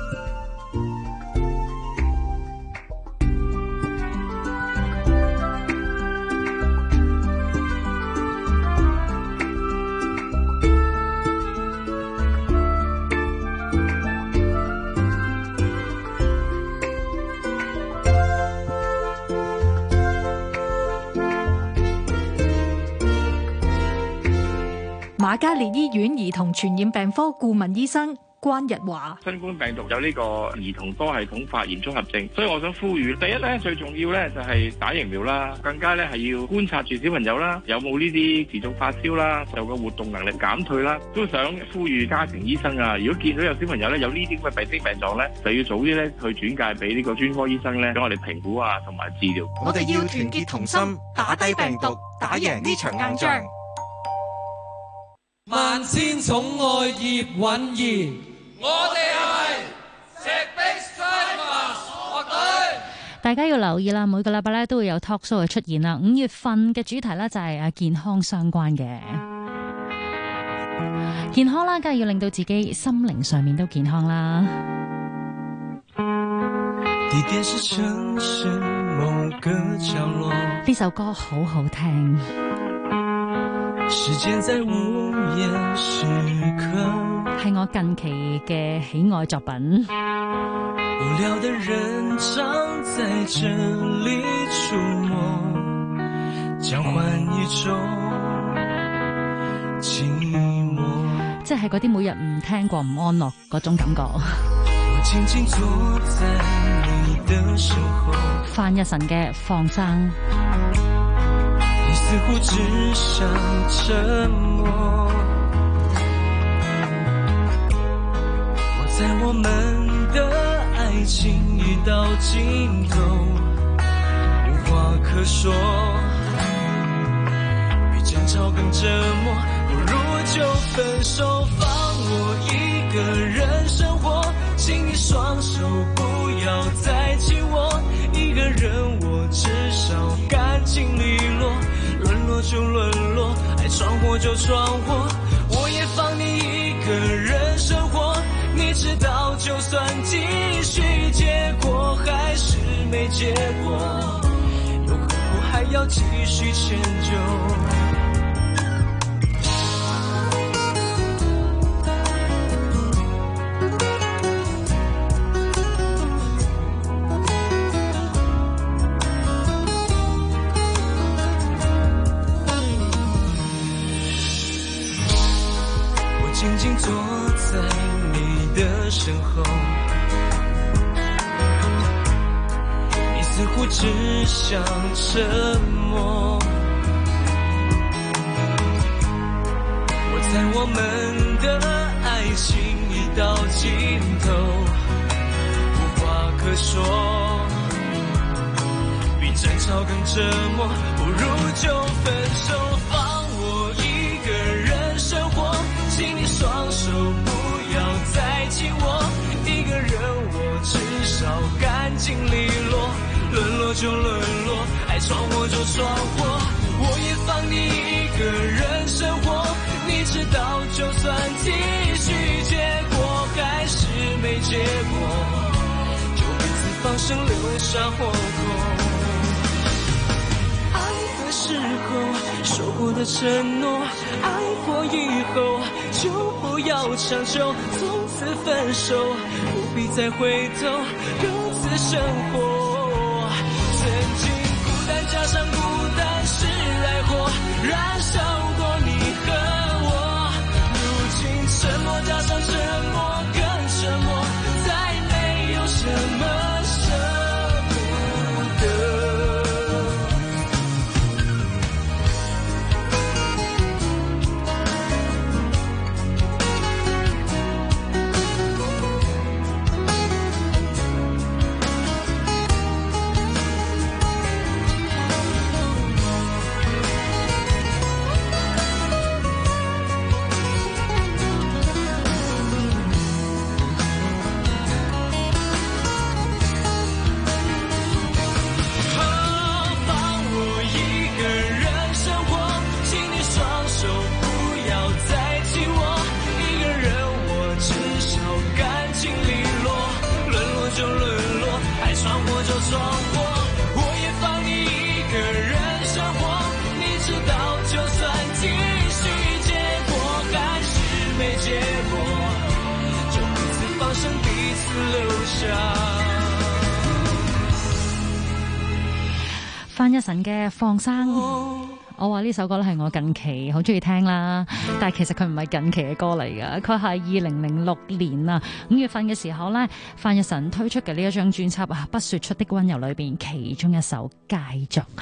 [SPEAKER 14] 瑪嘉烈醫院兒童傳染病科顧問醫生關日華：
[SPEAKER 15] 新冠病毒有呢個兒童多系統發炎綜合症，所以我想呼籲，第一咧最重要咧就係打疫苗啦，更加咧係要觀察住小朋友啦，有冇呢啲持續發燒啦，有個活動能力減退啦，都想呼籲家庭醫生啊，如果見到有小朋友咧有呢啲咁嘅病徵病狀咧，就要早啲咧去轉介俾呢個專科醫生咧，俾我哋評估啊同埋治療。
[SPEAKER 16] 我哋要團結同心，打低病毒，打贏呢場硬仗。
[SPEAKER 17] 萬千寵愛葉韻儀，我哋係石壁 Strikers 樂隊。
[SPEAKER 1] 大家要留意啦，每個禮拜咧都會有 talk show 嘅出現啦。5月份嘅主題咧就係健康相關嘅健康啦，梗係要令到自己心靈上面都健康啦。
[SPEAKER 18] 地點是城市某個角落，
[SPEAKER 1] 呢首歌好好聽。
[SPEAKER 18] 時間在午夜時刻，
[SPEAKER 1] 係我近期嘅喜愛作品。
[SPEAKER 18] 無聊的人常在這裡出沒，交換一種寂寞。
[SPEAKER 1] 即係嗰啲每日唔聽過唔安樂嗰種感覺。
[SPEAKER 18] 我靜靜坐在你的身後，
[SPEAKER 1] 范日臣嘅放生。
[SPEAKER 18] 你似乎只想沉默，我在我們的愛情已到盡頭，無話可說，比爭吵更折磨，不如就分手，放我一個人生活，請你雙手不要再緊握，一個人我至少乾淨利落，淪落就淪落，愛闖禍就闖禍，我也放你一個人生活，你知道就算繼續，結果還是沒結果，又何苦還要繼續遷就。靜靜坐在你的身後，你似乎只想沉默，我在我們的愛情已到盡頭，無話可說，比爭吵更折磨，不如就分手，放我一個人生活，請你雙手不要再緊握，一個人我至少乾淨利落，淪落就淪落，愛闖禍就闖禍，我也放你一個人生活，你知道就算繼續，結果還是沒結果，就彼此放生留下禍口。時候說過的承諾，愛過以後就不要強求，從此分手，不必再回頭，各自生活。曾經孤單加上孤單是愛火，燃燒過你和我，如今沉默加上沉默更沉默，再沒有什麼捨不得。
[SPEAKER 1] 范逸臣嘅放生，我話呢首歌咧係我近期好中意聽啦，但係其實佢唔係近期嘅歌嚟㗎，佢係2006年啊5月份嘅時候咧，范逸臣推出嘅呢一張專輯啊《不說出的溫柔》裏邊其中一首佳作啊。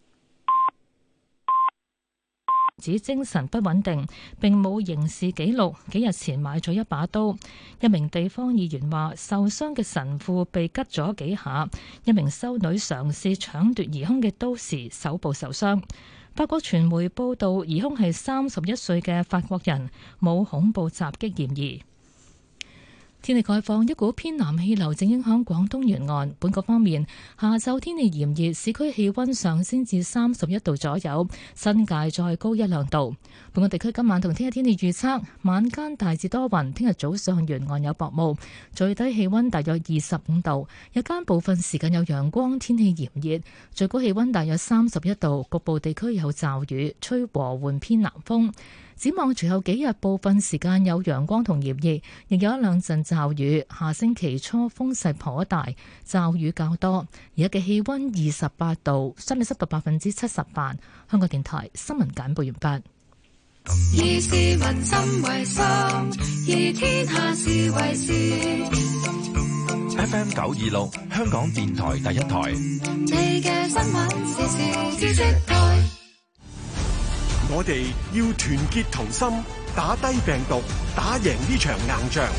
[SPEAKER 19] 指精神不穩定，並冇刑事記錄。幾日前買咗一把刀。一名地方議員話，受傷嘅神父被拮咗幾下。一名修女嘗試搶奪疑兇嘅刀時，手部受傷。法國傳媒報道，疑兇係31歲嘅法國人，冇恐怖襲擊嫌疑。天氣概況，一股偏南氣流正影響廣東沿岸。本港方面，下晝天氣炎熱，市區氣溫上升至31度左右，新界再高1-2度。本港地區今晚同聽日天氣預測，晚間大致多雲，聽日早上沿岸有薄霧，最低氣溫大約25度，日間部分時間有陽光，天氣炎熱，最高氣溫大約31度，局部地區有驟雨，吹和緩偏南風。展望隨後幾日部分時間有陽光同炎熱，亦有一兩陣驟雨。下星期初風勢頗大，驟雨較多。而家嘅氣溫28度，相對濕度78%。香港電台新聞簡報完畢。
[SPEAKER 4] 以市民心為心，以天下事為事。
[SPEAKER 5] FM 926，香港電台第一台。
[SPEAKER 4] 你嘅新聞時事知識台。
[SPEAKER 20] 我哋要團結同心，打低病毒，打贏呢場硬仗。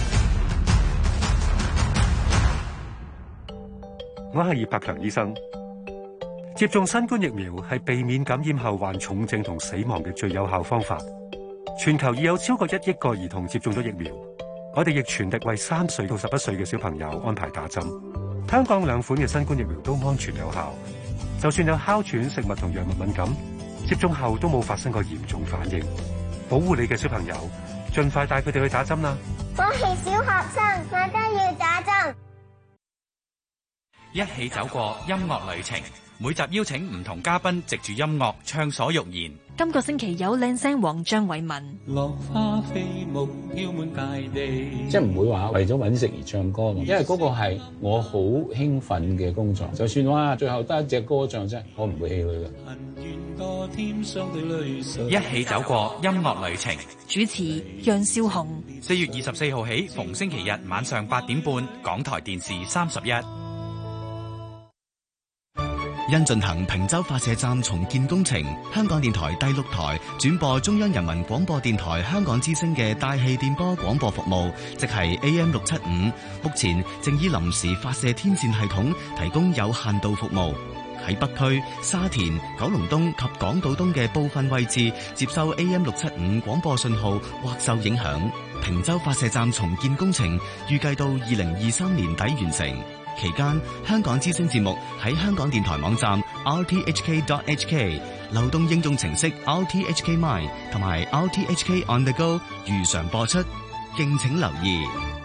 [SPEAKER 21] 我係葉柏強醫生。接種新冠疫苗係避免感染後患重症同死亡嘅最有效方法。全球已有超過1億個兒童接種咗疫苗，我哋亦全力為3歲到11歲嘅小朋友安排打針。香港2款嘅新冠疫苗都安全有效，就算有哮喘、食物同藥物敏感，接種後都冇發生過嚴重反應。保護你嘅小朋友，盡快帶佢哋去打針啦！
[SPEAKER 22] 我係小學生，我都要打針。
[SPEAKER 23] 一起走過音樂旅程，每集邀請唔同嘉賓藉住音樂暢所欲言。
[SPEAKER 14] 今個星期有靚聲王張偉文。
[SPEAKER 24] 落花飛木飄滿大地，
[SPEAKER 25] 即係唔會話為咗揾食而唱歌，因為嗰個係我好興奮嘅工作。就算哇最後得一隻歌唱啫，我唔會氣餒嘅。
[SPEAKER 23] 一起走過音樂旅程，
[SPEAKER 14] 主持楊少紅。
[SPEAKER 23] 4月24號起，逢星期日晚上8點半，港台電視31。
[SPEAKER 26] 因進行坪洲發射站重建工程，香港電台第6台轉播中央人民廣播電台香港之聲嘅大氣電波廣播服務，即係 AM675，目前正以臨時發射天線系統提供有限度服務。喺北區、沙田、九龍東及港島東嘅部分位置接收 AM675 廣播信號或受影響。坪洲發射站重建工程預計到2023年底完成。期間，香港之聲節目喺香港電台網站 rthk.hk、流動應用程式 rthk mine 同埋 rthk on the go 如常播出，敬請留意。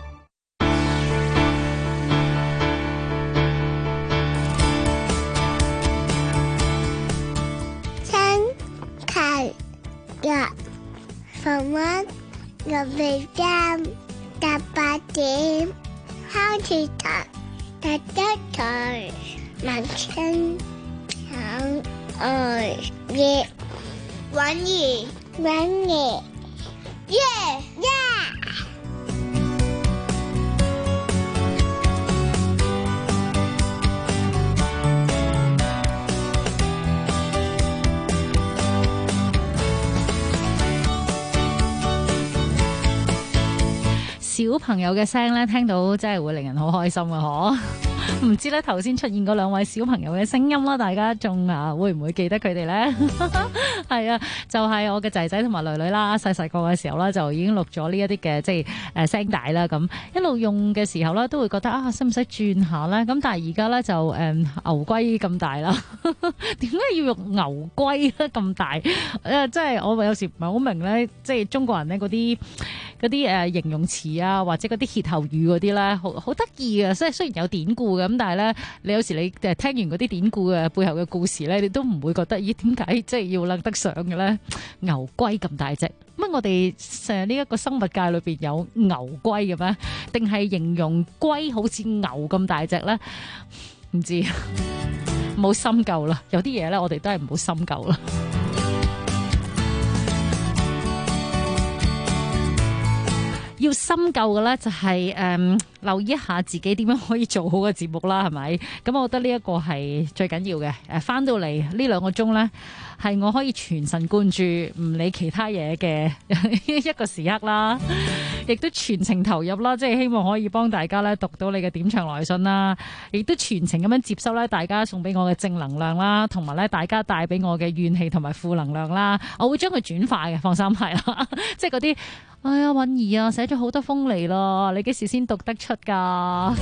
[SPEAKER 22] 星期日逢晚6時3到8點，香港台第一台文青響愛葉韻兒耶耶。
[SPEAKER 1] 小朋友嘅聲咧，聽到真係會令人好開心啊！嗬，唔知咧頭先出現嗰兩位小朋友嘅聲音啦，大家仲會唔會記得佢哋咧？係啊，就係我嘅仔仔同埋女女啦，細細個嘅時候啦，就已經錄咗呢一啲嘅即係聲帶啦，咁一路用嘅時候咧，都會覺得啊，使唔使轉下咧？咁但係而家咧就牛龜咁大啦，點解要用牛龜咧咁大？即係我有時唔係好明咧，即係中國人咧嗰啲形容詞啊，或者嗰啲歇後語嗰啲咧，好得意嘅。雖然有典故嘅，咁但係咧，你有時你聽完嗰啲典故嘅背後嘅故事咧，你都唔會覺得咦點解即係要諗得上嘅咧？牛龜咁大隻，乜我哋呢一個生物界裏邊有牛龜嘅咩？定係形容龜好似牛咁大隻咧？唔知。唔好深究啦。有啲嘢咧，我哋都係唔好深究啦。要深究嘅咧就係留意一下自己點樣可以做好個節目啦，係咪？咁我覺得呢一個係最緊要嘅。翻到嚟呢2個鐘咧，係我可以全神貫注，唔理其他嘢嘅一個時刻啦，亦都全程投入啦，即係希望可以幫大家咧讀到你嘅點唱來信啦，亦都全程咁樣接收咧大家送俾我嘅正能量啦，同埋咧大家帶俾我嘅怨氣同埋負能量啦，我會將佢轉化嘅，放心係啦，即係嗰啲。哎呀，韻兒啊，寫咗好多封嚟咯，你幾時先讀得出㗎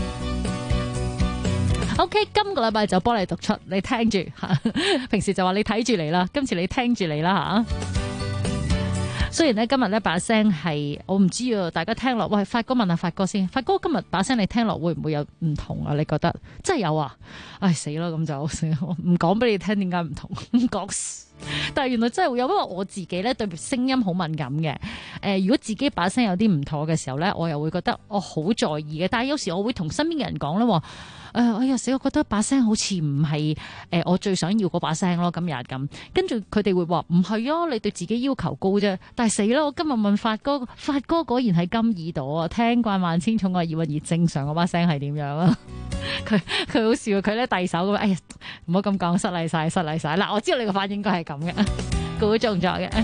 [SPEAKER 1] ？OK， 今個禮拜就幫你讀出，你聽住。平時就話你睇住嚟啦，今次你聽住嚟啦嚇。雖然咧今日咧把聲係我唔知啊，大家聽落，喂，發哥問下發哥先，發哥今日把聲你聽落會唔會有唔同啊？你覺得真係有啊？唉死啦，咁就唔講俾你聽點解唔同，唔講。但係原來真係會有，因為我自己咧對聲音好敏感嘅。如果自己把聲有啲唔妥嘅時候咧，我又會覺得我好在意嘅。但係有時我會同身邊嘅人講咧，話哎呀死，我覺得把聲好似唔係我最想要嗰把聲咯，今日咁。跟住佢哋會話唔係啊，你對自己要求高啫。但係死啦，我今日問發哥，發哥果然係金耳朵啊，聽慣萬千寵愛葉蘊儀，正常嗰把聲係點樣啊？佢好笑，佢咧遞手咁，哎呀唔好咁講，失禮晒。嗱，我知道你個反應應該係咁嘅，估中咗嘅。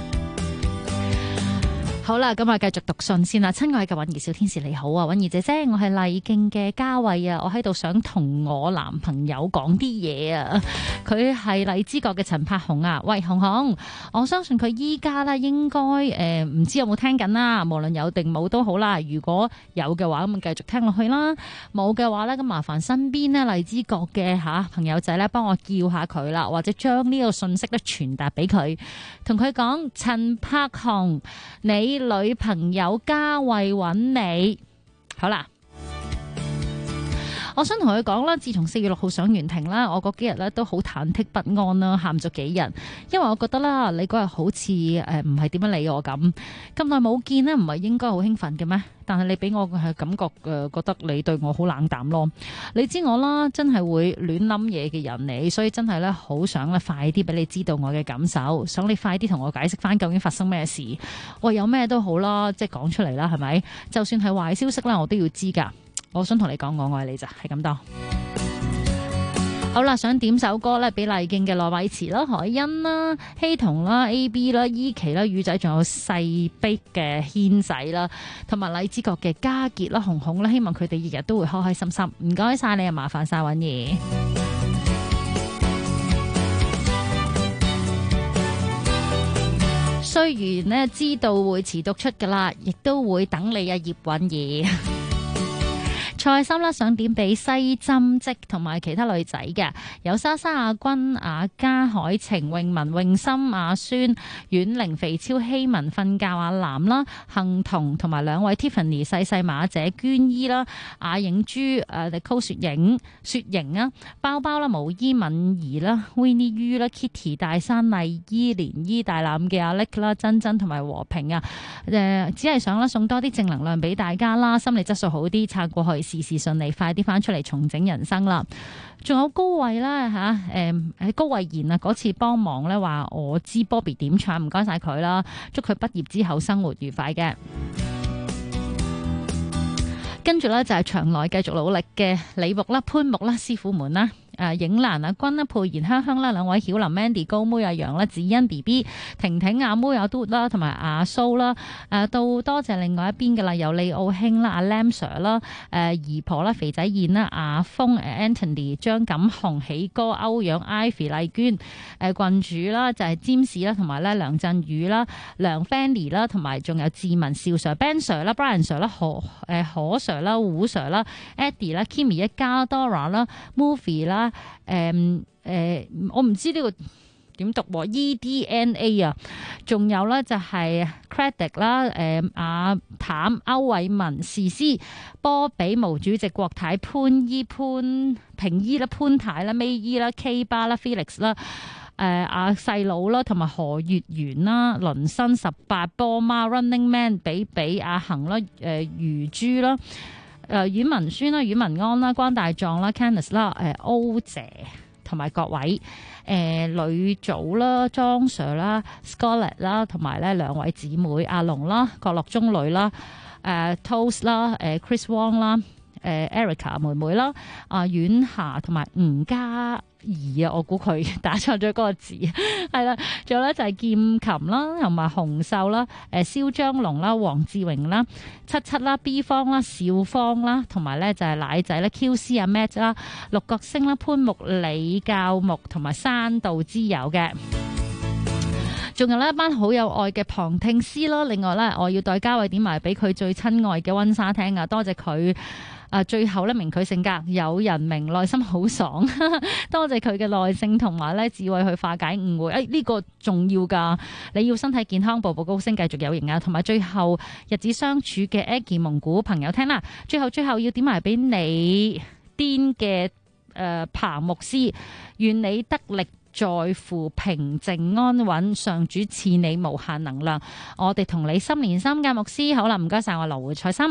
[SPEAKER 1] 好啦，咁啊繼續讀信先啦。親愛嘅韻儀小天使你好啊，韻儀姐姐，我係麗徑嘅嘉慧啊，我喺度想同我男朋友講啲嘢啊。佢係荔枝角嘅陳柏雄啊，喂紅紅，我相信佢依家咧應該唔知有冇聽緊啦，無論有定冇都好啦。如果有嘅話，咁繼續聽落去啦；冇嘅話咧，咁麻煩身邊咧荔枝角嘅朋友仔咧，幫我叫下佢啦，或者將呢個信息咧傳達俾佢，同佢講陳柏雄，你女朋友嘉慧揾你，好啦。我想同佢講啦，自從4月6號上完庭啦，我嗰幾日咧都好忐忑不安啦，喊咗幾日，因為我覺得啦，你嗰日好似唔係點樣理我咁耐冇見呢，唔係應該好興奮嘅咩？但係你俾我係感覺覺得你對我好冷淡咯。你知我啦，真係會亂諗嘢嘅人嚟，所以真係咧好想咧快啲俾你知道我嘅感受，想你快啲同我解釋翻究竟發生咩事。我有咩都好啦，即係講出嚟啦，係咪？就算係壞消息啦，我都要知噶。我想同你講，我愛你咋，係咁多。好啦，想點首歌咧，俾麗徑嘅羅偉慈啦、海欣啦、希彤啦、AB 啦、依琪啦、宇仔，仲有細逼嘅軒仔啦，同埋荔枝角嘅嘉傑啦、紅紅啦，希望佢哋日日都會開開心心。唔該晒你啊，麻煩晒韻儀。雖然呢知道會遲讀出噶啦，亦都會等你啊，葉韻儀。蔡心啦，想點俾西針織同埋其他女仔嘅，有莎莎、阿君、阿嘉、海晴、詠文、詠心、阿孫、婉玲、肥超、希文、瞓覺、阿南啦、幸彤同埋兩位 Tiffany、細細馬姐、娟姨啦、阿影珠、Nicole 雪瑩啊、包包啦、毛衣敏儀啦、Winnie U 啦、Kitty、大山麗姨、連姨、大欖嘅阿力啦、珍珍同埋和平啊，只係想啦送多啲正能量俾大家啦，心理質素好啲，撐過去。事事順利，快啲翻出嚟重整人生啦！仲有高慧啦喺高慧賢啊嗰次幫忙咧，話我知 Bobby 點唱，唔該晒佢啦，祝佢畢業之後生活愉快嘅。跟住咧就係場內繼續努力嘅李木啦、潘木啦、師傅們啦。影蘭阿君啦、佩賢香香啦，兩位曉琳 Mandy 高妹阿楊啦、子欣 BB 婷婷阿妹阿嘟啦，同埋阿蘇啦，到多謝另外一邊嘅啦，有李奧興啦、阿 Lam Sir 啦、姨婆啦、肥仔燕啦、阿峰、Anthony 張錦雄、喜哥、歐陽 Ivy 麗娟、郡主啦，就係占士啦，同埋咧梁振宇啦、梁 Fanny 啦，同埋仲有志文少 Sir、Ben Sir 啦、Brian Sir 啦、可 Sir 啦、胡 Sir 啦、Eddie 啦、Kimmy 一家、Dora 啦、Movie 啦。我唔知呢個點讀，EDNA 啊，仲有咧就係 Credit 啦，阿譚、歐偉文、時思、波比、毛主席、國泰、潘姨、潘平姨啦、潘太啦、May 姨啦、K 巴啦、Felix 啦。阿細佬啦，同埋何月圓啦、倫新18波媽、Running Man、比比、阿恒啦、余珠啦。阮文宣啦、阮文安啦、關大壯啦、Candice 啦、歐姐同埋各位女組啦、莊 Sir 啦、Scarlett 啦，同埋咧兩位姊妹阿龍啦、角落中女啦、Toast 啦、Chris Wong 啦、Erica 妹妹啦、阮霞同埋吳嘉怡啊，我估佢打錯咗嗰個字，係啦，仲有咧就係劍琴啦，同埋洪秀啦、蕭張龍啦、黃志榮啦、七七啦、B 方啦、邵方啦，同埋咧就係奶仔咧 QC 啊 Matt 啦、陸國星啦、潘木李教木同埋山道之友嘅。仲有呢一班好有愛嘅旁聽師咯，另外咧我要代嘉慧點埋俾佢最親愛嘅溫莎聽啊，多謝佢。最後咧明佢性格有人明，內心好爽，多謝佢嘅耐性同埋咧智慧去化解誤會。呢個重要噶，你要身體健康，步步高升，繼續有型啊！同埋最後日子相處嘅 Aggie 蒙古朋友聽啦，最後要點埋俾你癲嘅彭牧師，願你得力在乎平靜安穩，上主賜你無限能量。我哋同你心連心嘅牧師，好啦，唔該晒我羅活菜心。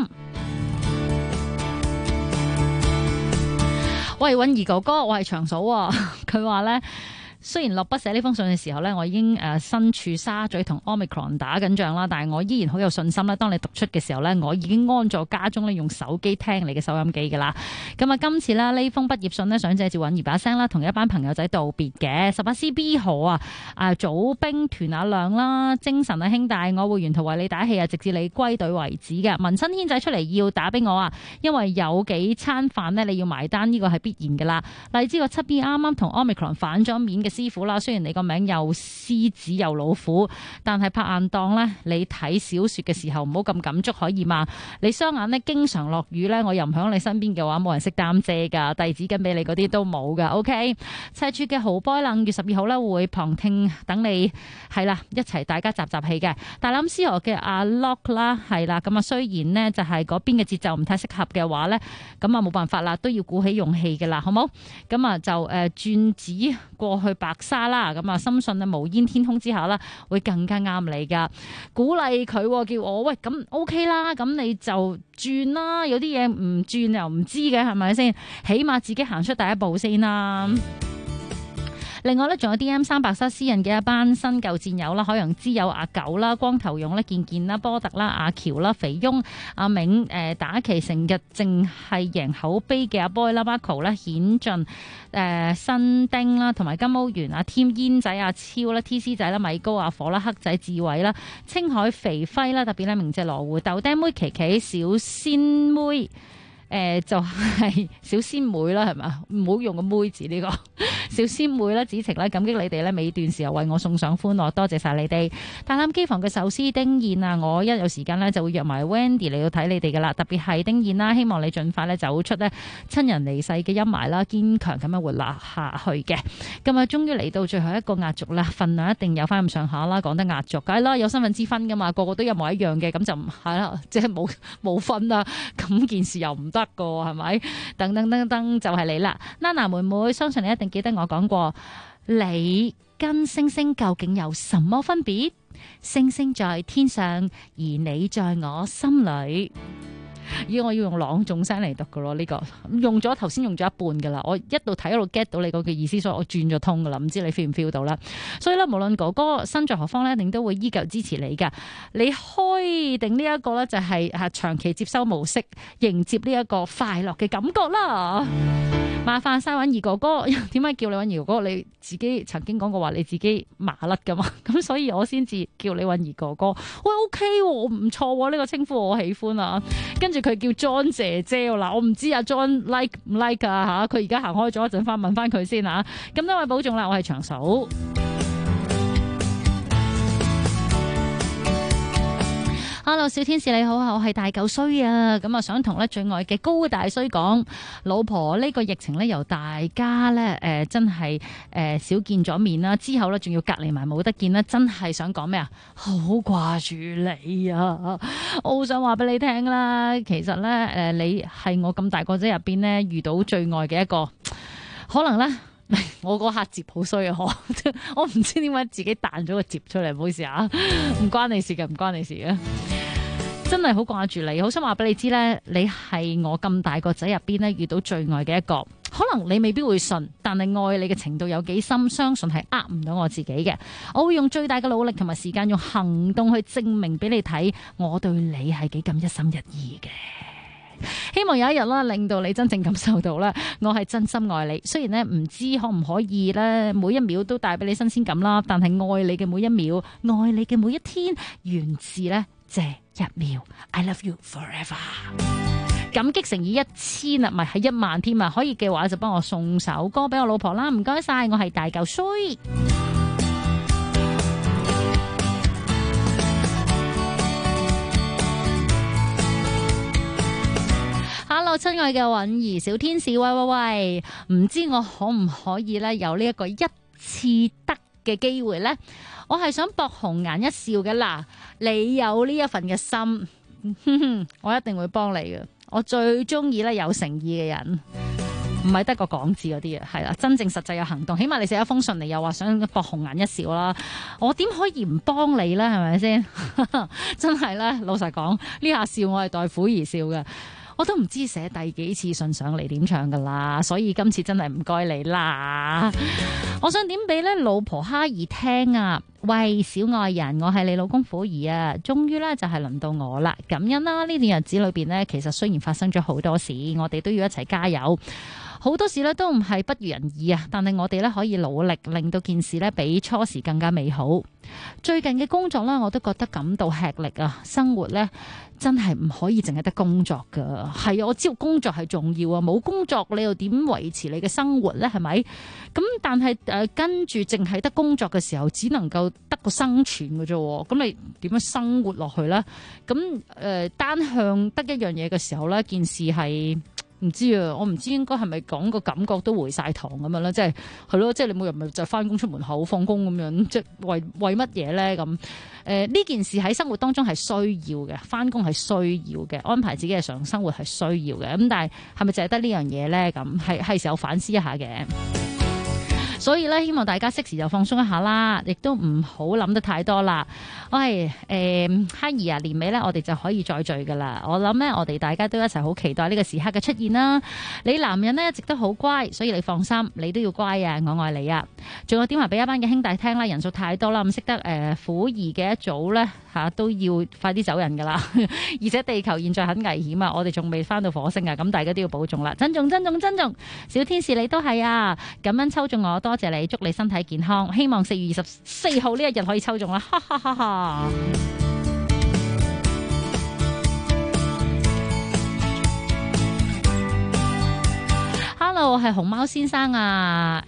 [SPEAKER 1] 喂，允兒哥哥，我係長嫂啊。佢話咧，雖然落筆寫呢封信嘅時候咧，我已經身處沙咀同 Omicron 打緊仗啦，但係我依然好有信心啦。當你讀出嘅時候咧，我已經安坐家中咧，用手機聽你嘅收音機噶啦。咁啊，今次啦呢封畢業信咧，想借住允兒把聲啦，同一班朋友仔道別嘅。18CB 號啊，組兵團阿亮啦，精神啊兄弟，我會沿途為你打氣啊，直至你歸隊為止嘅。紋身軒仔出嚟要打俾我啊，因為有幾餐飯呢，你要埋單，呢個係必然噶啦。荔枝個 7B 啱啱同 Omicron 反咗面嘅師傅啦，雖然你個名又獅子又老虎，但係拍硬檔呢，你睇小說嘅時候唔好咁感觸可以嘛？你雙眼呢經常落雨呢，我又唔響你身邊嘅話，冇人識擔遮噶，遞紙巾俾你嗰啲都冇噶。OK， 赤柱嘅豪波冷月12號呢會旁聽等你，係啦，一齊大家集氣嘅。大欖絲河嘅阿 Lock 啦，係啦，咁啊雖然呢就係嗰邊嘅節奏唔太適合嘅話呢，咁啊冇辦法啦，都要鼓起勇氣嘅啦，好冇？咁啊就轉指過去白沙啦，咁啊深信啊無煙天空之下啦，會更加啱你噶。鼓勵佢叫我喂，咁 OK 啦，咁你就轉啦，有啲嘢唔轉又唔知嘅，係咪先？起碼自己行出第一步先啦。另外咧，仲有 DM3 白沙私人嘅一班新舊戰友啦，海洋之友阿九啦、光頭勇啦、健健啦、波特啦、阿喬啦、肥翁、阿明、打旗成日淨係贏口碑嘅阿 boy 啦、Marco 啦、顯進、新丁啦，同埋金毛猿阿添、煙仔阿超啦、TC 仔啦、米高阿火啦、黑仔智偉啦、青海肥輝啦，特別咧明隻羅湖豆丁妹琪琪、小仙妹。就係小仙妹啦，係咪？唔好用個妹字呢個小仙妹啦，子晴啦，感激你哋咧，尾段時候為我送上歡樂，多謝晒你哋。大欖機房嘅壽司丁燕啊，我一有時間咧就會約埋 Wendy 嚟到睇你哋噶啦，特別係丁燕啦，希望你盡快咧走出咧親人離世嘅陰霾啦，堅強咁樣活落下去嘅。咁啊，終於嚟到最後一個壓軸啦，份量一定有翻咁上下啦，講得壓軸梗係啦，有身份之分噶嘛，個個都一模一樣嘅，咁就唔係啦，即係冇分啦，咁件事又唔得個係咪？等等等等就係你啦 ，Nana 妹妹，相信你一定記得我講過，你跟星星究竟有什麼分別？星星在天上，而你在我心裏。我要用朗誦聲嚟讀噶咯，呢個用咗頭先用咗一半噶啦，我一路睇一路 get 到你嗰句意思，所以我轉咗通噶啦，唔知你 feel 唔 feel 到啦？所以咧，無論哥哥身在何方咧，一定都會依舊支持你噶。你開定呢一個咧，就係長期接收模式，迎接呢一個快樂嘅感覺啦。麻煩晒允兒哥哥，點解叫你允兒哥哥？你自己曾經講過話你自己麻甩噶嘛，咁所以我先至叫你允兒哥哥。喂 ，OK， 唔錯，呢個稱呼我喜歡啊。跟住佢叫 John 姐姐嗱，我唔知阿 John like 唔 like 啊吓，佢而家行開咗一陣，翻問翻佢先吓。咁多位保重啦，我係長嫂。Hello， 小天使你好，我係大嚿衰啊！咁啊，想同咧最愛嘅高大衰講，老婆呢個疫情咧由大家咧真係少見咗面啦，之後咧仲要隔離埋冇得見啦，真係想講咩啊？好掛住你啊！我好想話俾你聽啦，其實咧你係我咁大個仔入邊咧遇到最愛嘅一個，可能咧。我嗰下接好衰啊！我唔知點解自己彈咗個接出嚟，唔好意思啊，唔關你事嘅，唔關你事嘅，真係好掛住你，好想話俾你知咧，你係我咁大個仔入邊咧遇到最愛嘅一個。 可能你未必會信，但係愛你嘅程度有幾深，相信係呃唔到我自己嘅。我會用最大嘅努力同埋時間，用行動去證明俾你睇，我對你係幾咁一心一意嘅。希望有一日啦，令到你真正感受到啦，我係真心愛你。雖然咧唔知可唔可以咧，每一秒都帶俾你新鮮感啦，但係愛你嘅每一秒，愛你嘅每一天，源自咧這一秒。I love you forever。感激乘以1000啊，唔係係10000添啊！可以嘅話就幫我送首歌俾我老婆啦，唔該晒，我係大嚿衰。Hello， 親愛嘅韻兒小天使，喂，唔知我可唔可以咧有呢一個一次得嘅機會呢？我係想博紅顏一笑嘅啦，你有呢一份嘅心，我一定會幫你嘅。我最中意咧有誠意嘅人，唔係得個講字嗰啲啊，係啦，真正實際有行動。起碼你寫一封信嚟，又話想博紅顏一笑啦，我點可以唔幫你呢？係咪先？真係咧，老實講，呢下笑我係代虎而笑嘅。我都唔知寫第幾次信上嚟點唱噶啦，所以今次真係唔該你啦。我想點俾咧老婆哈兒聽啊！喂，小愛人，我係你老公虎兒啊！終於咧就係輪到我啦，感恩啦！呢段日子裏邊呢，其實雖然發生咗好多事，我哋都要一齊加油。好多事咧都唔係不如人意啊，但係我哋咧可以努力令到件事咧比初時更加美好。最近嘅工作咧，我都覺得感到吃力啊！生活咧真係唔可以淨係得工作噶，係啊，我知道工作係重要啊，冇工作你又點維持你嘅生活咧？係咪？咁但係跟住淨係得工作嘅時候，只能夠得個生存嘅啫。咁你點樣生活落去咧？咁單向得一樣嘢嘅時候咧，件事係。唔知啊，我唔知應該係咪講個感覺都回晒堂咁樣啦，即係咯，即係你每日咪就翻工出門口放工咁樣，即係為乜嘢咧咁？呢件事喺生活當中係需要嘅，翻工係需要嘅，安排自己日常生活係需要嘅。咁但係咪淨係得呢樣嘢咧？咁係時候反思一下嘅。所以咧，希望大家適時就放鬆一下啦，亦都唔好諗得太多啦。我係哈兒啊，年尾咧我哋就可以再聚噶啦。我諗咧，我哋大家都一齊好期待呢個時刻嘅出現啦。你男人咧一直都好乖，所以你放心，你都要乖啊，我愛你啊。仲有點話俾一班嘅兄弟聽啦，人數太多啦，唔識得虎兒嘅一組咧都要快啲走人噶啦。而且地球現在很危險啊，我哋仲未翻到火星啊，咁大家都要保重啦，珍重珍重珍重。小天使你都係啊，咁樣抽中我，多謝你，祝你身體健康。希望4月24號呢一日可以抽中啦，哈哈哈哈。Hello， 我係熊貓先生啊，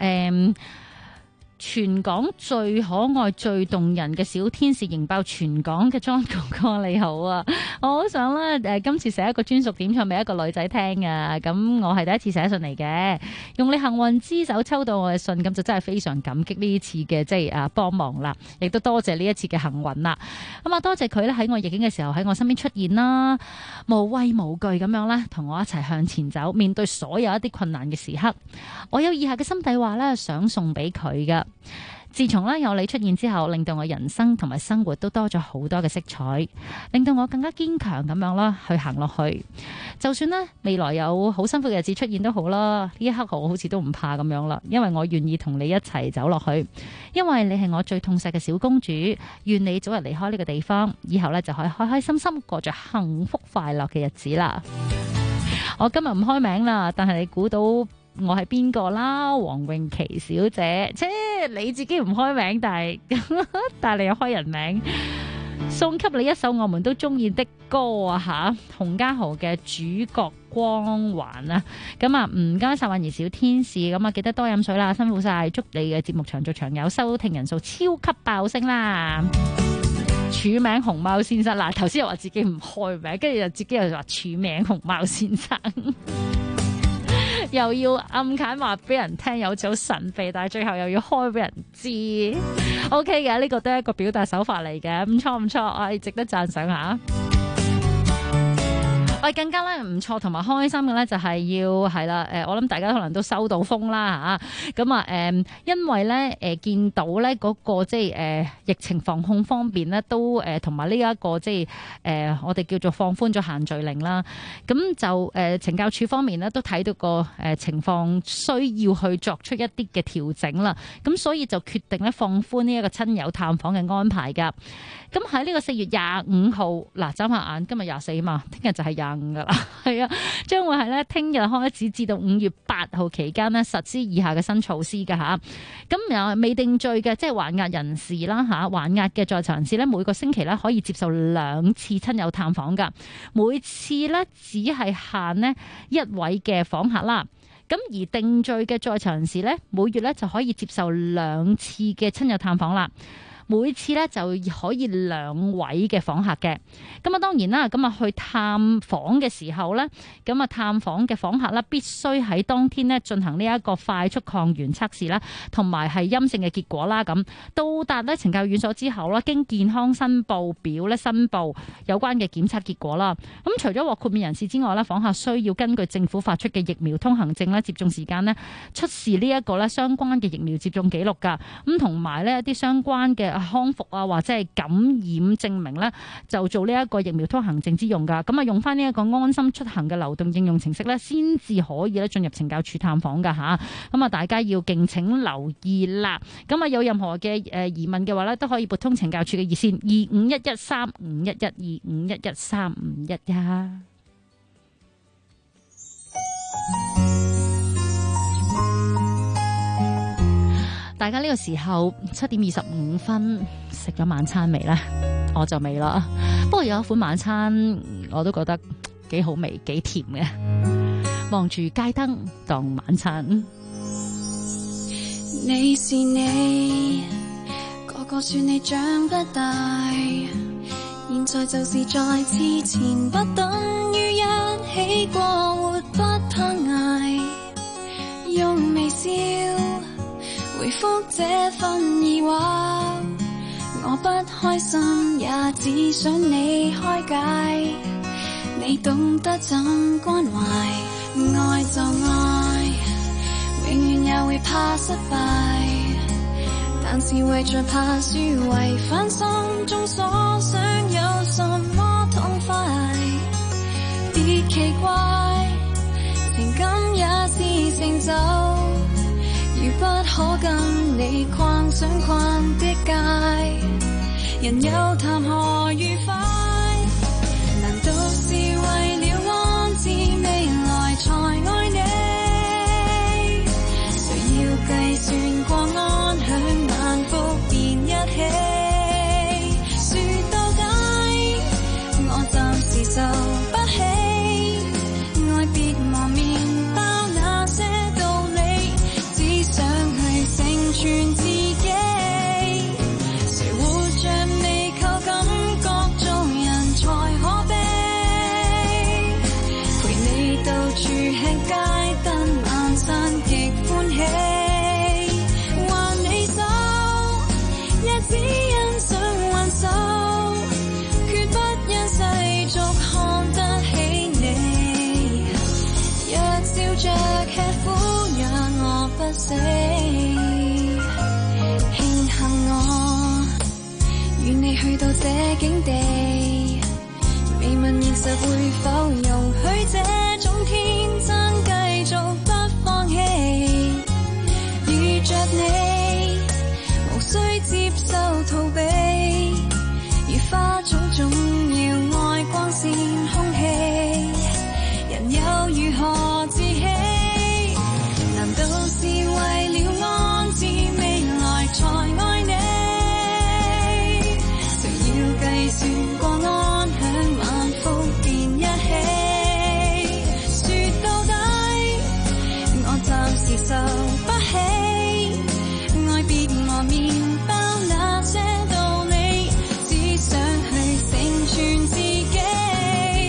[SPEAKER 1] 全港最可愛最動人嘅小天使迎爆全港嘅莊哥哥你好啊！我好想咧今次寫一個專屬點唱俾一個女仔聽啊！咁我係第一次寫信嚟嘅，用你幸運之手抽到我嘅信，咁就真係非常感激呢次嘅即係幫忙啦，亦都多謝呢一次嘅幸運啦。咁啊多謝佢咧喺我逆境嘅時候喺我身邊出現啦，無畏無懼咁樣咧同我一齊向前走，面對所有一啲困難嘅時刻。我有以下嘅心底話咧想送俾佢噶。自從咧有你出現之後，令到我人生同埋生活都多咗好多嘅色彩，令到我更加堅強咁樣啦去行落去。就算呢未來有好辛苦嘅日子出現都好啦，呢一刻我好似都唔怕咁樣啦，因為我願意同你一齊走落去，因為你係我最痛錫嘅小公主。願你早日離開呢個地方，以後咧就可以開開心心過着幸福快樂嘅日子啦。我今日唔開名啦，但係你估到我係邊個啦？黃詠琪小姐，你自己唔開名，但係你又開人名，送給你一首我們都中意的歌啊吓！洪家豪嘅主角光環啊，咁啊唔該晒韻兒小天使，咁啊記得多飲水啦，辛苦晒，祝你嘅節目長做長有，收聽人數超級爆升啦！署名熊貓先生，嗱頭先又話自己唔開名，跟住又自己又話署名熊貓先生。又要暗揀話俾人聽有種神秘，但係最後又要開俾人知。OK 嘅，呢個都係一個表達手法嚟嘅，唔錯唔錯，我係值得讚賞下。 喂，更加咧唔錯同埋開心嘅咧，就係要係啦，我諗大家可能都收到風啦嚇，咁因為咧見到咧嗰個即係疫情防控方面咧，都同埋呢一個即係我哋叫做放寬咗限聚令啦，咁就懲教署方面咧都睇到個情況需要去作出一啲嘅調整啦，咁所以就決定咧放寬呢一個親友探訪嘅安排㗎。咁喺呢個4月25號，嗱眨下眼，今日24嘛，聽日就係25噶啦，係啊，將會係咧聽日開始至到5月8號期間呢實施以下嘅新措施㗎吓。咁未定罪嘅即係還押人士啦吓，還押嘅在囚人士咧每個星期咧可以接受2次親友探訪㗎，每次咧只係限呢1位嘅訪客啦。咁而定罪嘅在囚人士咧每月咧就可以接受2次嘅親友探訪啦。每次咧就可以2位嘅訪客嘅，咁當然啦，咁去探訪嘅時候咧，咁探訪嘅訪客咧必須喺當天咧進行呢一個快速抗原測試啦，同埋係陰性嘅結果啦，咁到達咧懲教院所之後啦，經健康申報表咧申報有關嘅檢測結果啦。咁除咗獲豁免人士之外咧，訪客需要根據政府發出嘅疫苗通行證咧，接種時間咧出示呢一個咧相關嘅疫苗接種記錄㗎，咁同埋呢一啲相關嘅康復啊，或者係感染證明咧，就做呢一個疫苗通行證之用噶。咁用翻呢一個安心出行嘅流動應用程式咧，先至可以咧進入懲教署探訪噶吓。咁大家要敬請留意啦。咁有任何嘅疑問嘅話咧，都可以撥通懲教署嘅熱線2511351125113511呀。大家呢個時候7點25分食咗晚餐未呢？我就未啦。不過有一款晚餐我都覺得幾好味幾甜嘅，望住街燈當晚餐。
[SPEAKER 4] 你是你，個個算你長不大，現在就是再次前，不等於一起過活不攀捱，用微笑回覆這份疑惑，我不開心也只想你開解，你懂得怎關懷，愛就愛，永遠也會怕失敗，但是為著怕輸違反心中所想有什麼痛快，別奇怪，情感也是成就，如不可跟你框上框的界，人又談何愉快？難道是為了安置未來才愛你？誰要計算過安享晚福便一起？說到底，我暫時受不起，愛別磨麵包那些道理，只想去成全自己。誰活着未靠感覺做人才可悲，陪你到處吃街燈晚餐極歡喜，還你手也只因想挽手，決不因世俗看得起你，若笑着吃苦讓我不死，慶幸我與你去到這境地，未問現實會否容許這種天真繼續不放棄，遇着你無需接受逃避，如花種總要愛光線空氣，人又如何自欺？難道是為了安置未來才愛你？誰要計算過安享晚福便一起？說到底，我暫時受不起，愛別磨麵包那些道理，只想去成全自己。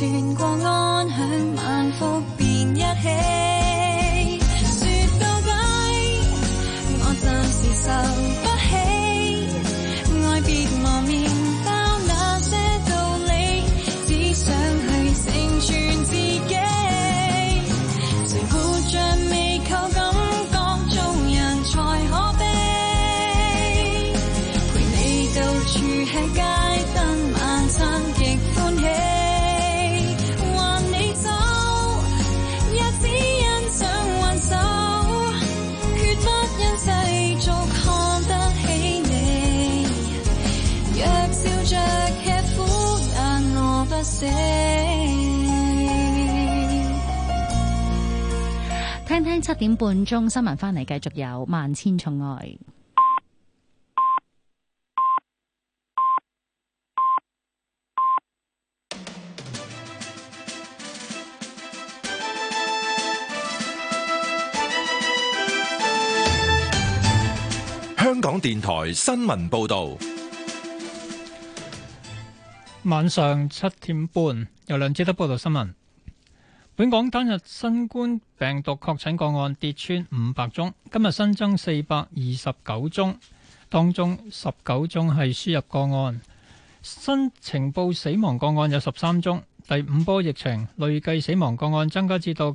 [SPEAKER 4] 算過安享萬福便一起。說到底，我暫時受不起，愛別磨面包那些道理，只想去成全自己。誰活着未靠感覺，做人才可悲。陪你到處吃街燈晚餐極歡喜，還你走，也只因想挽手，決不因世俗看得起你。若笑着吃苦，但餓不死。
[SPEAKER 1] 聽聽7點半鐘新聞翻嚟，繼續有萬千寵愛。
[SPEAKER 5] 香港電台新聞報道，
[SPEAKER 2] 晚上7點半由梁志德報道新聞。本港單日新冠病毒確診個案跌穿500宗，今日新增429宗，當中19宗係輸入個案。新呈報死亡個案有13宗，第5波疫情累計死亡個案增加至到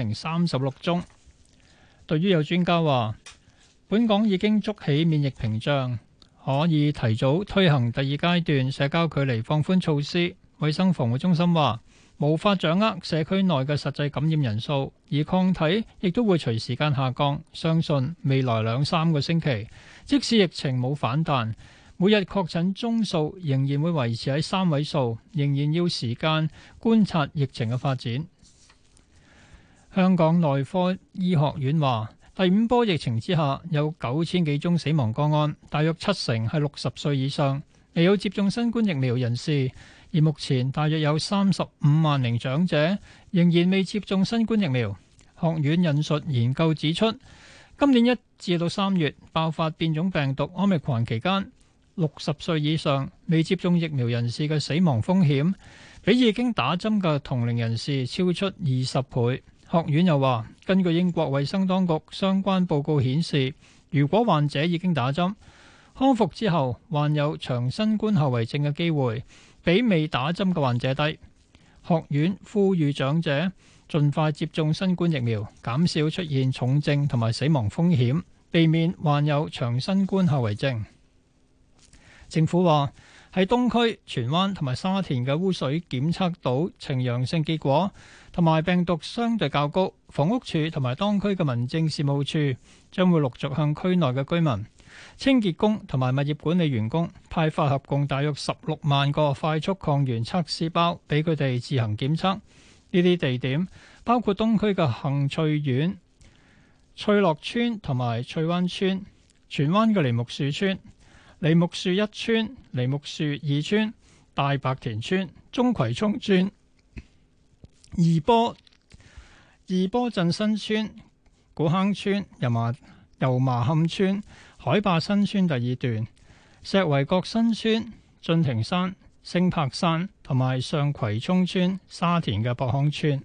[SPEAKER 2] 9036宗。對於有專家話，本港已經築起免疫屏障，可以提早推行第2階段社交距離放寬措施。衛生防護中心話，無法掌握社區內嘅實際感染人數，而抗體亦都會隨時間下降。相信未來2-3個星期，即使疫情冇反彈，每日確診宗數仍然會維持喺3位數，仍然要時間觀察疫情嘅發展。香港內科醫學院話，第5波疫情之下有9000幾宗死亡個案，大約70%係60歲以上，未有接種新冠疫苗人士。而目前大約有35萬名長者仍然未接種新冠疫苗。學院引述研究指出，今年1至到3月爆發變種病毒 Omicron 期間，60歲以上未接種疫苗人士嘅死亡風險比已經打針嘅同齡人士超出20倍。學院又話，根據英國衛生當局相關報告顯示，如果患者已經打針，康復之後患有長新冠後遺症嘅機會比未打針嘅患者低。學院呼籲長者盡快接種新冠疫苗，減少出現重症同埋死亡風險，避免患有長新冠後遺症。政府話，喺東區、荃灣同埋沙田嘅污水檢測到呈陽性結果，同埋病毒相對較高。房屋署同埋當區嘅民政事務處將會陸續向區內嘅居民、清潔工同埋物業管理員工派發合共大約16萬個快速抗原測試包，俾佢哋自行檢測。呢啲地點包括東區嘅杏翠苑、翠樂村同埋翠灣村、荃灣嘅梨木樹村、梨木樹1村、梨木樹2村、大白田村、中葵涌村、二波鎮新村、古坑村、油麻磡村、海壩新村第2段、石圍角新村、進庭山、星柏山同埋上葵涌村、沙田嘅博康村。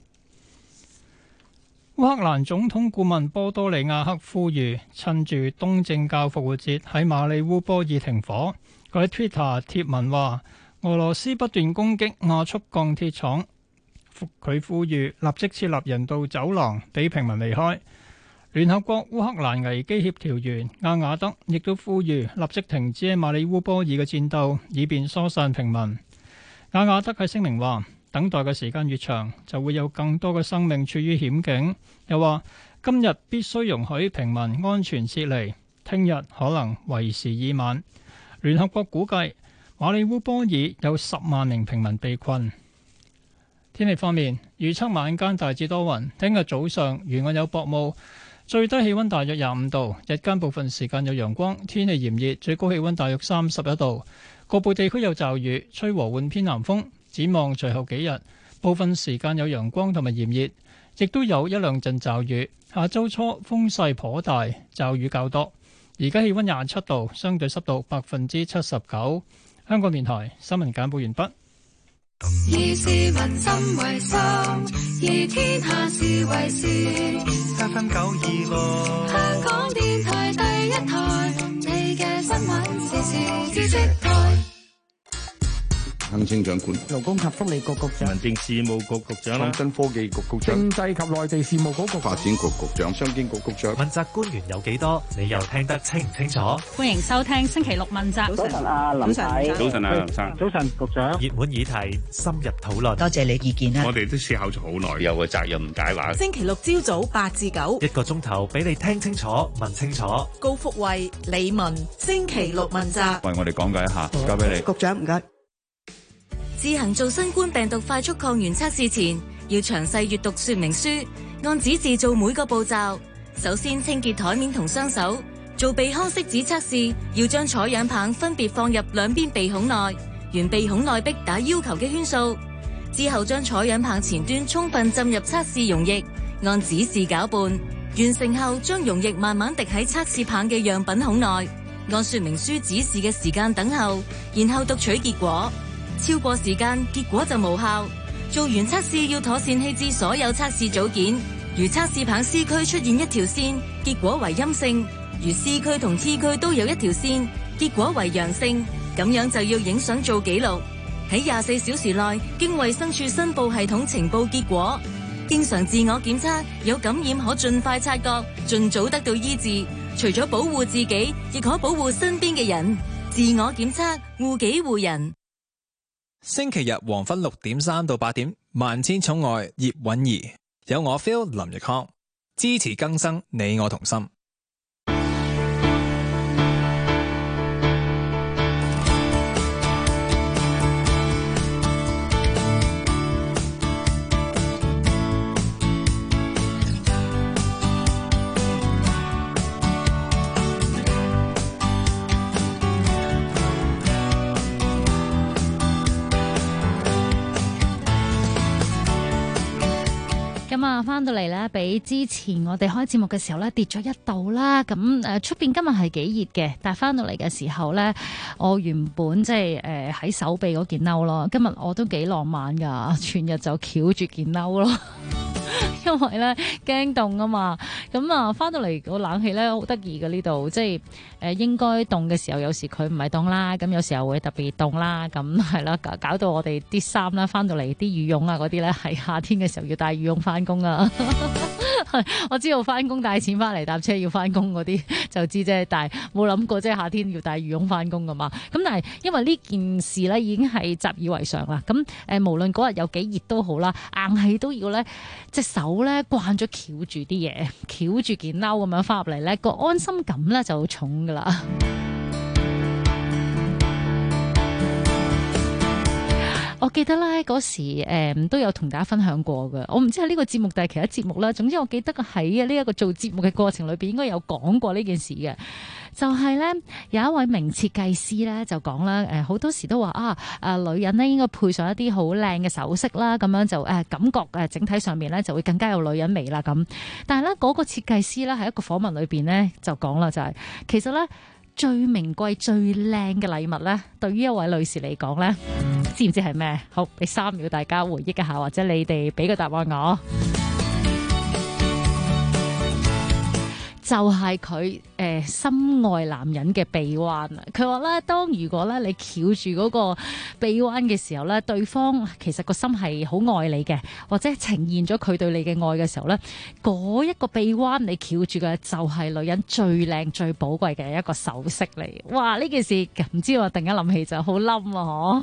[SPEAKER 2] 烏克蘭總統顧問波多利亞克呼籲趁住東正教復活節喺馬里烏波爾停火。佢喺 Twitter 貼文話，俄羅斯不斷攻擊亞速鋼鐵廠，佢呼籲立即設立人道走廊俾平民離開。聯合國烏克蘭危機協調員阿雅德亦都呼籲立即停止喺馬里烏波爾嘅戰鬥，以便疏散平民。阿雅德喺聲明話，等待嘅時間越長，就會有更多嘅生命處於險境。又話今日必須容許平民安全撤離，聽日可能為時已晚。聯合國估計馬里烏波爾有10萬名平民被困。天氣方面，預測晚間大致多雲，聽日早上沿岸有薄霧，最低氣溫大約25度，日間部分時間有陽光，天氣炎熱，最高氣溫大約31度。局部地區有驟雨，吹和緩偏南風。展望隨後幾日，部分時間有陽光同埋炎熱，亦都有一兩陣驟雨。下周初風勢頗大，驟雨較多。而家氣溫27度，相對濕度79%。香港電台新聞簡報完畢。
[SPEAKER 4] 以市民心為心，以天下事為事。
[SPEAKER 16] FM 926，
[SPEAKER 4] 香港電台第一台，你嘅新聞時事知識台。
[SPEAKER 3] 行政長官、
[SPEAKER 6] 勞工及福利局局長、
[SPEAKER 3] 民政事務局局長、創新科技局局長、
[SPEAKER 6] 政制及內地事務局
[SPEAKER 3] 發展局局長、商經局局長。
[SPEAKER 8] 問責官員有幾多？你又聽得清唔清楚？
[SPEAKER 9] 歡迎收聽星期六問責。
[SPEAKER 6] 早晨啊，林太。
[SPEAKER 3] 早晨啊，林生。
[SPEAKER 6] 早晨，局長。
[SPEAKER 8] 熱門議題，深入討論。
[SPEAKER 9] 多謝你意見啦。
[SPEAKER 3] 我哋都思考咗好耐，有個責任解話。
[SPEAKER 10] 星期六朝早8至9，
[SPEAKER 8] 一個鐘頭俾你聽清楚、問清楚。
[SPEAKER 10] 高福慧、李文，星期六問責。
[SPEAKER 3] 為我哋講解一下，交俾你。
[SPEAKER 6] 局長唔該。
[SPEAKER 11] 自行做新冠病毒快速抗原測試前，要詳細閱讀說明書，按指示做每個步驟。首先清潔台面同雙手。做鼻腔拭子測試，要將採樣棒分別放入兩邊鼻孔內，沿鼻孔內壁打要求嘅圈數。之後將採樣棒前端充分浸入測試溶液，按指示攪拌。完成後，將溶液慢慢滴喺測試棒嘅樣品孔內，按說明書指示嘅時間等候，然後讀取結果。超過時間，結果就無效。做完測試要妥善棄置所有測試組件。如測試棒 C 區出現一條線，結果為陰性；如 C 區同 T 區都有一條線，結果為陽性。咁樣就要影相做記錄，喺24小時內經衛生署申報系統呈報結果。經常自我檢測，有感染可盡快察覺，盡早得到醫治。除咗保護自己，亦可保護身邊嘅人。自我檢測，護己護人。
[SPEAKER 27] 星期日黃昏6點3到8點，萬千寵愛葉韻儀，有我 Phil 林奕康，支持更生，你我同心。
[SPEAKER 1] 咁啊，翻到嚟咧，比之前我哋開節目嘅時候咧跌咗1度啦。咁出邊今日係幾熱嘅，但係翻到嚟嘅時候咧，我原本即係喺手臂嗰件褸咯。今日我都幾浪漫噶，全日就翹住件褸咯。因為咧驚凍啊嘛，咁啊翻到嚟個冷氣咧好得意嘅呢度，即係應該凍嘅時候，有時佢唔係凍啦，咁有時候會特別凍啦，咁係啦，搞到我哋啲衫啦，翻到嚟啲羽絨啊嗰啲咧，係夏天嘅時候要帶羽絨翻工啊。我知道翻工帶錢翻嚟搭車要翻工嗰啲就知啫，但係冇諗過即係夏天要帶羽絨翻工噶嘛。咁但係因為呢件事咧已經係習以為常啦，咁無論嗰日有幾熱都好啦，硬係都要咧隻手咧慣咗翹住啲嘢，翹住件褸咁樣翻入嚟咧，個安心感咧就好重噶啦。我記得咧嗰時都有同大家分享過嘅，我唔知係呢個節目定係其他節目啦。總之我記得喺呢一個做節目嘅過程裏邊，應該有講過呢件事嘅。就係咧有一位名設計師咧就講啦，好多時都話女人咧應該配上一啲好靚嘅首飾啦，咁樣就感覺整體上面咧就會更加有女人味啦咁。但係咧嗰個設計師咧喺一個訪問裏邊咧就講啦，就係其實咧最名貴最靚嘅禮物咧，對於一位女士嚟講咧，知唔知係咩？好，俾3秒大家回憶一下，或者你哋俾個答案我。就係佢心愛男人嘅臂彎啊！佢話咧，當如果咧你翹住嗰個臂彎嘅時候咧，對方其實個心係好愛你嘅，或者呈現咗佢對你嘅愛嘅時候咧，嗰一個臂彎你翹住嘅就係女人最靚最寶貴嘅一個首飾嚟。哇！呢件事唔知我突然間諗起就好冧啊！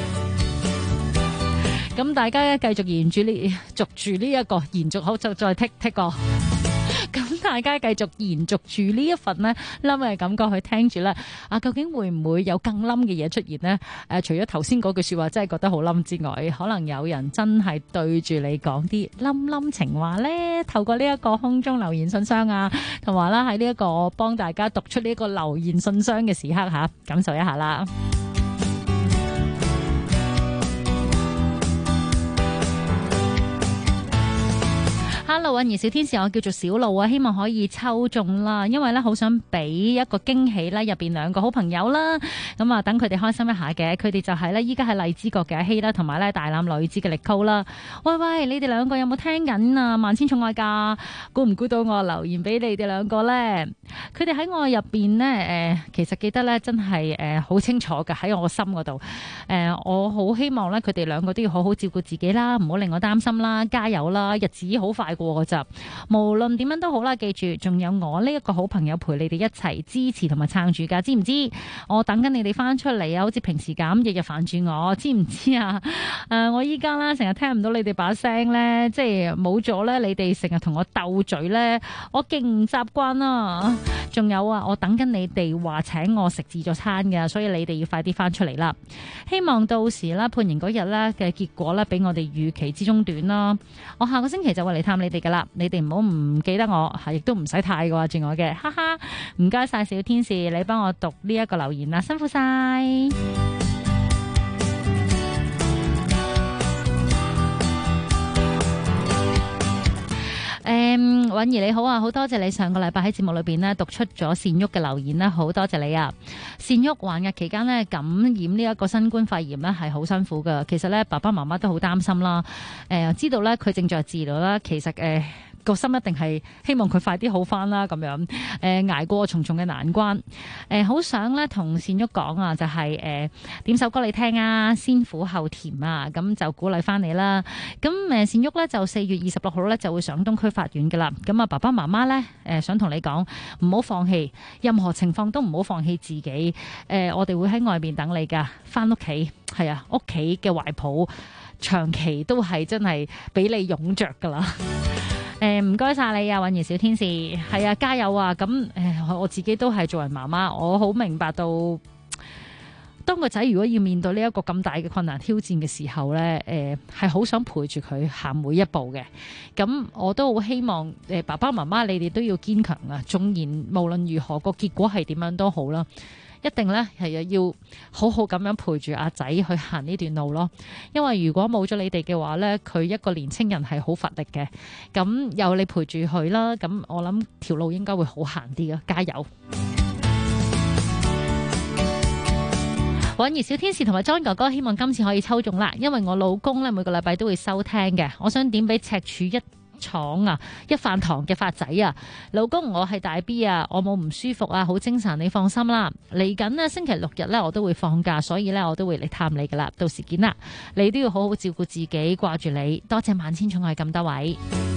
[SPEAKER 1] 嗬。咁大家繼續延續住呢一個延續好就再剔個。咁大家繼續延續住呢一份呢冧嘅感覺去聽住咧，究竟會唔會有更冧嘅嘢出現呢？除咗頭先嗰句說話真係覺得好冧之外，可能有人真係對住你講啲冧情話呢？透過呢一個空中留言信箱啊，同埋啦喺呢一個幫大家讀出呢一個留言信箱嘅時刻吓，感受一下啦。 Hello， 允兒小天使，我叫做小路啊，希望可以抽中啦，因為咧好想俾一個驚喜咧，入邊兩個好朋友啦，咁啊等佢哋開心一下嘅，佢哋就係咧依家喺荔枝角嘅阿希啦，同埋咧大欖女子嘅力高啦。喂，你哋兩個有冇聽緊啊？萬千寵愛㗎，估唔估到我留言俾你哋兩個咧？佢哋喺我入邊咧，其實記得咧真係好清楚㗎，喺我心嗰度。我好希望咧佢哋兩個都要好好照顧自己啦，唔好令我擔心啦，加油啦，日子好快過㗎咋。無論點樣都好啦，記住仲有我呢一個好朋友陪你哋一齊支持同埋撐住噶，知唔知？我等緊你哋翻出嚟啊，好似平時咁日日煩住我，知唔知啊？我依家啦成日聽唔到你哋把聲咧，即係冇咗咧，你哋成日同我鬥嘴咧，我勁唔習慣啊！仲有啊，我等緊你哋話請我食自助餐嘅，所以你哋要快啲翻出嚟啦！希望到時啦判刑嗰日咧嘅結果咧，比我哋預期之中短啦。我下個星期就會嚟探你哋噶啦。你哋唔好唔記得我，亦都唔使太掛住我嘅，哈哈！唔該晒小天使，你幫我讀呢一個留言啦，辛苦晒。允兒你好啊，好多謝你上個禮拜喺節目裏邊呢讀出咗善旭嘅留言啦，好多謝你啊！善旭患疫期間呢感染呢一個新冠肺炎呢係好辛苦噶，其實呢爸爸媽媽都好擔心啦，知道呢佢正在治療啦，其實個心一定係希望佢快啲好翻啦，咁樣捱過重重嘅難關。好想咧同善旭講啊，就係點首歌你聽啊，先苦後甜啊，咁就鼓勵翻你啦。咁善旭咧就4月26號咧就會上東區法院噶啦。咁啊爸爸媽媽咧想同你講，唔好放棄，任何情況都唔好放棄自己。我哋會喺外面等你噶，翻屋企係啊，屋企嘅懷抱長期都係真係俾你擁着噶啦。唔該晒你啊，允兒小天使，係啊，加油啊！咁我自己都係做人媽媽，我好明白到，當個仔如果要面對呢一個咁大嘅困難挑戰嘅時候呢，係好想陪住佢行每一步嘅。咁我都好希望爸爸媽媽你哋都要堅強啊！縱然無論如何個結果係點樣都好啦。一定咧係要好好咁樣陪住阿仔去行呢段路咯，因為如果冇咗你哋嘅話咧，佢一個年青人係好乏力嘅，咁有你陪住佢啦，咁我諗條路應該會好行啲嘅，加油！允兒小天使同埋 John 哥哥希望今次可以抽中啦，因為我老公咧每個禮拜都會收聽嘅，我想點俾赤柱一飯堂嘅發仔啊，老公我係大 B 啊，我冇唔舒服啊，好精神，你放心啦。嚟緊呢星期六日呢，我都會放假，所以呢，我都會嚟探你噶啦，到時見啦。你都要好好照顧自己，掛住你，多謝萬千寵愛咁多位。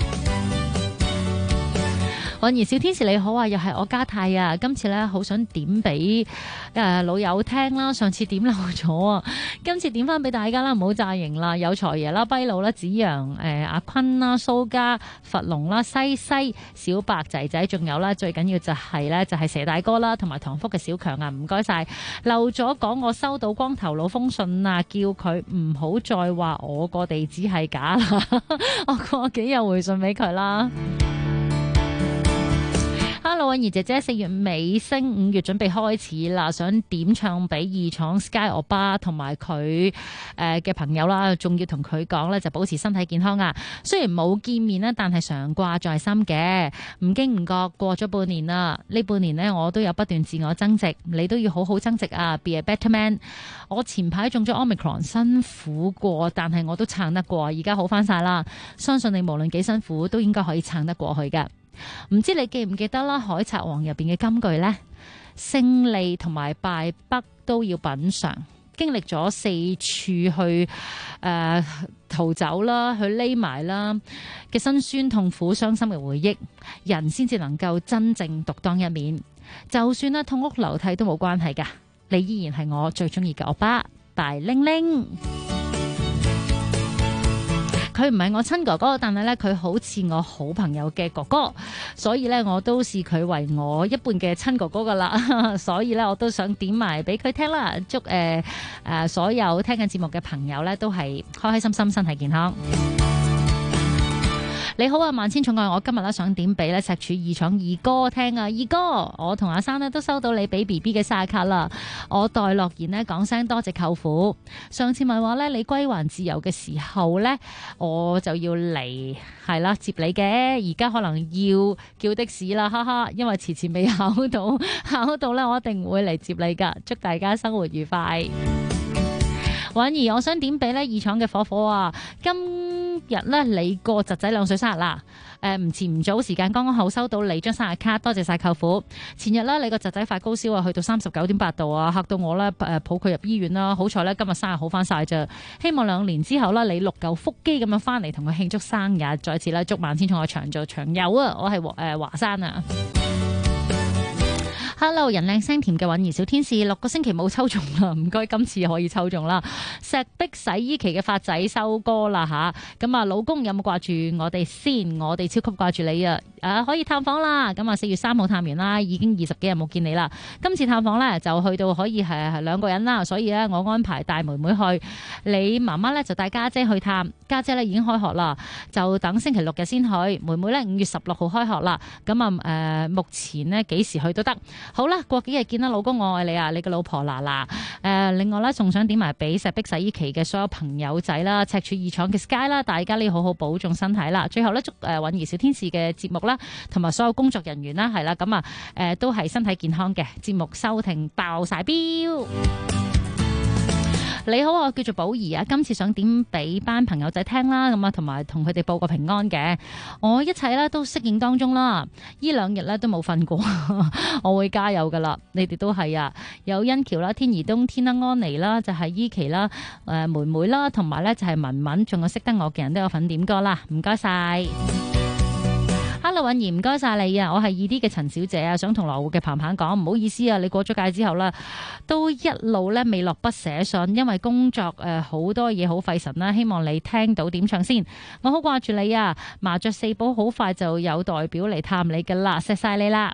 [SPEAKER 1] 允兒小天使你好啊，又係我家太啊，今次咧好想點俾老友聽啦，上次點漏咗啊，今次點翻俾大家啦，唔好詐型啦，有財爺啦、跛佬啦、子陽、阿坤啦、蘇家、佛龍啦、西西、小白仔仔，仲有啦，最緊要就係咧就係蛇大哥啦，同埋唐福嘅小強啊，唔該晒。漏咗講我收到光頭佬封信啊，叫佢唔好再話我個地址係假啦，我過幾日回信俾佢啦。Hello， 允兒姐姐，4月尾聲，5月準備開始啦，想點唱俾二廠 Sky 歐巴同埋佢嘅朋友啦，仲要同佢講咧就保持身體健康啊。雖然冇見面啦，但係常掛在心嘅。唔經唔覺過咗半年啦，呢半年呢，我都有不斷自我增值，你都要好好增值啊 ！Be a better man。我前排中咗 Omicron， 辛苦過，但係我都撐得過，而家好翻晒啦。相信你無論幾辛苦，都應該可以撐得過去㗎。唔知你記唔記得啦？《海賊王》入邊嘅金句呢，勝利同埋敗北都要品嘗。經歷咗4處去逃走啦，去匿埋啦嘅辛酸、痛苦、傷心嘅回憶，人先至能夠真正獨當一面。就算啦，痛屋流涕都冇關係噶，你依然係我最中意嘅歐巴。大玲玲。佢唔係我親哥哥，但係咧佢好似我好朋友嘅哥哥，所以咧我都視佢為我一半嘅親哥哥噶啦，所以咧我都想點埋俾佢聽啦，祝所有聽緊節目嘅朋友咧都係開開心心、身體健康。 你好啊，萬千寵愛，我今日咧想點俾咧赤柱二廠二哥聽啊，二哥，我同阿生咧都收到你俾 BB 嘅生日卡啦，我代樂言呢講聲多謝舅父。上次咪話咧你歸還自由嘅時候咧，我就要嚟係啦接你嘅，而家可能要叫的士啦，哈哈，因為遲遲未考到咧，我一定會嚟接你噶，祝大家生活愉快。婉兒，我想點俾咧二廠嘅火火啊！今日咧你個侄仔2歲生日啦，唔遲唔早時間剛剛好收到你張生日卡，多謝晒舅父。前日咧你個侄仔發高燒啊，去到39.8度啊，嚇到我咧抱佢入醫院啦。好彩咧今日生日好翻晒啫，希望2年之後咧你6嚿腹肌咁樣翻嚟同佢慶祝生日。再次咧祝萬千寵愛長做長有啊！我係華山啊。Hello， 人靚聲甜嘅韻兒小天使，6個星期冇抽中啦，唔該今次可以抽中啦。石壁洗衣機嘅發仔收歌啦吓，咁啊老公有冇掛住我哋先？我哋超級掛住你啊！可以探訪啦，咁啊4月3號探完啦，已經20幾日冇見你啦。今次探訪咧就去到可以係2個人啦，所以咧我安排帶妹妹去，你媽媽咧就帶家姐去探，家姐咧已經開學啦，就等星期6日先去。妹妹咧5月16號開學啦，咁啊目前呢幾時去都得。好啦，過幾日見啦，老公我愛你啊！你嘅老婆娜娜。另外咧，仲想點埋俾石壁洗衣機嘅所有朋友仔啦，赤柱二廠嘅 Sky 啦，大家你好好保重身體啦。最後咧，祝韻兒小天使嘅節目啦，同埋所有工作人員啦，係啦，咁啊都係身體健康嘅，節目收聽爆晒標。你好，我叫做寶儀啊，今次想點俾班朋友仔聽啦，咁啊同埋同佢哋報個平安嘅，我一切咧都適應當中啦，呢2日咧都冇瞓過，我會加油噶啦，你哋都係啊，有欣橋啦、天怡東、天啦、安妮啦，就係依琪啦、妹妹啦，同埋咧就係文文，仲有識得我嘅人都有份點歌啦，唔該晒。Hello， 韻兒，唔該晒你啊！我係2D嘅陳小姐啊，想同羅湖嘅鵬鵬講唔好意思啊，你過咗界之後啦，都一路咧未落筆寫信，因為工作好多嘢好費神啦，希望你聽到點唱先。我好掛住你啊！麻雀4寶好快就有代表嚟探你噶啦，錫晒你啦！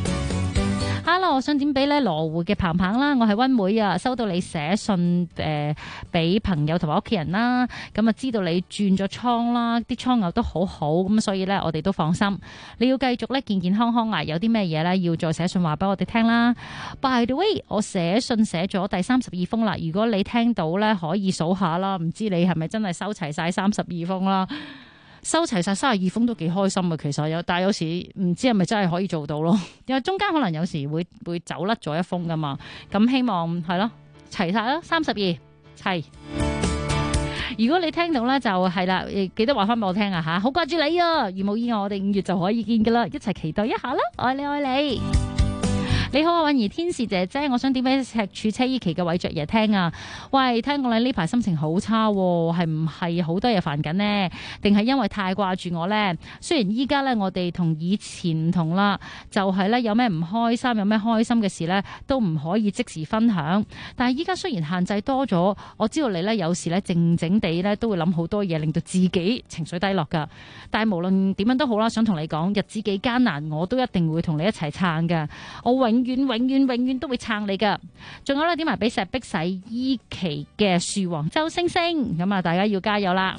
[SPEAKER 1] Hello， 我想點俾咧羅湖嘅鵬鵬啦，我係溫妹啊，收到你寫信俾朋友同埋屋企人啦，咁啊知道你轉咗倉啦，啲倉友都好好，咁所以咧我哋都放心。你要繼續咧健健康康啊，有啲咩嘢咧要再寫信話俾我哋聽啦。By the way， 我寫信寫咗第32封啦，如果你聽到咧可以數下啦，唔知你係咪真係收齊晒32封啦？收齊晒32封都幾開心啊，其實有，但係有時唔知係咪真係可以做到咯，因為中間可能有時會走甩咗一封噶嘛，咁希望係咯齊晒啦，32齊。如果你聽到咧就係啦，記得話翻俾我聽啊吓，好掛住你啊！如無意外我哋5月就可以見噶啦，一齊期待一下啦，愛你愛你。你好啊，韻兒天使姐姐，我想點俾赤柱車依期嘅偉爵爺聽啊！喂，聽講你呢排心情好差，係唔係好多嘢煩緊呢？定係因為太掛住我呢？雖然依家咧我哋同以前唔同啦，就係咧有咩唔開心，有咩開心嘅事咧都唔可以即時分享。但係依家雖然限制多咗，我知道你咧有時咧靜靜地咧都會諗好多嘢，令到自己情緒低落噶。但係無論點樣都好啦，想同你講，日子幾艱難，我都一定會同你一齊撐噶。我永遠都會撐你噶。仲有咧，點埋俾石壁洗衣期嘅樹王周星星，咁啊，大家要加油啦！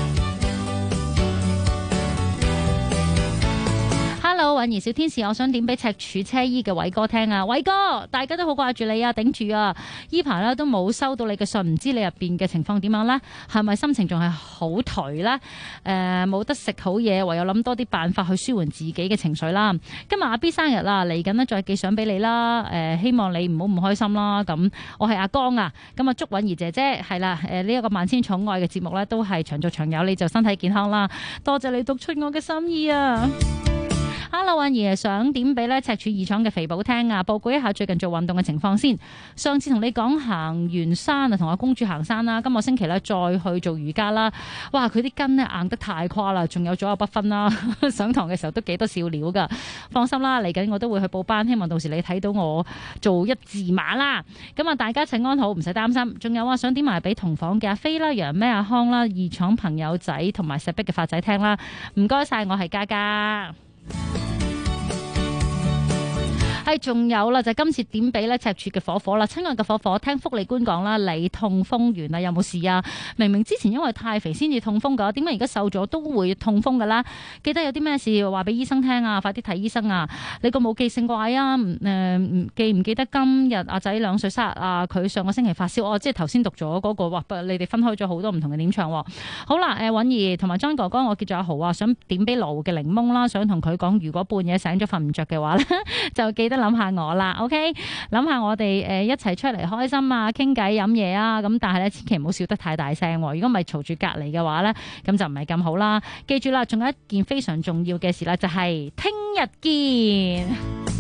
[SPEAKER 1] Hello， 韻兒小天使，我想點俾赤柱車衣嘅偉哥聽啊！偉哥，大家都好掛住你啊，頂住啊！依排咧都冇收到你嘅信，唔知你入邊嘅情況點樣呢？係咪心情仲係好頹呢？冇得食好嘢，唯有諗多啲辦法去舒緩自己嘅情緒啦。今日阿 B 生日啦，嚟緊呢再寄相俾你啦。希望你唔好唔開心啦。咁我係阿江啊，咁啊祝韻兒姐姐係啦。呢一個萬千寵愛嘅節目呢，都係長做長有，你就身體健康啦。多謝你讀出我嘅心意啊！Hello， 韻兒想點俾咧赤柱二廠嘅肥寶聽啊！報告一下最近做運動嘅情況先。上次同你講行完山啊，同阿公主行山啦。今個星期咧再去做瑜伽啦。哇，佢啲筋咧硬得太誇啦，仲有左右不分啦。上堂嘅時候都幾多笑料噶。放心啦，嚟緊我都會去報班，希望到時你睇到我做一字馬啦。咁啊，大家請安好，唔使擔心。仲有啊，想點埋俾同房嘅阿飛啦、楊咩阿康啦、二廠朋友仔同埋石壁嘅發仔聽啦。唔該晒，我係嘉嘉。 仲有啦，就今次點俾咧赤柱嘅火火啦，親愛嘅火火，聽福利官講啦，你痛風完啦，有冇事啊？明明之前因為太肥先至痛風噶，點解而家瘦咗都會痛風噶啦？記得有啲咩事話俾醫生聽啊，快啲睇醫生啊！你個冇記性怪啊？記唔記得今日阿仔2歲生日啊？佢上個星期發燒，即係頭先讀咗嗰個，哇！你哋分開咗好多唔同嘅點唱。好啦，允兒同埋張哥哥，我叫做阿豪啊，想點俾羅湖嘅檸檬啦，想同佢講，如果半夜醒咗瞓唔着嘅話咧，就記得諗下我啦 ，OK？ 諗下我哋一齊出嚟開心啊，傾偈飲嘢啊，咁但係咧千祈唔好笑得太大聲，如果唔係嘈住隔離嘅話咧，咁就唔係咁好啦。記住啦，仲有一件非常重要嘅事啦，就係聽日見。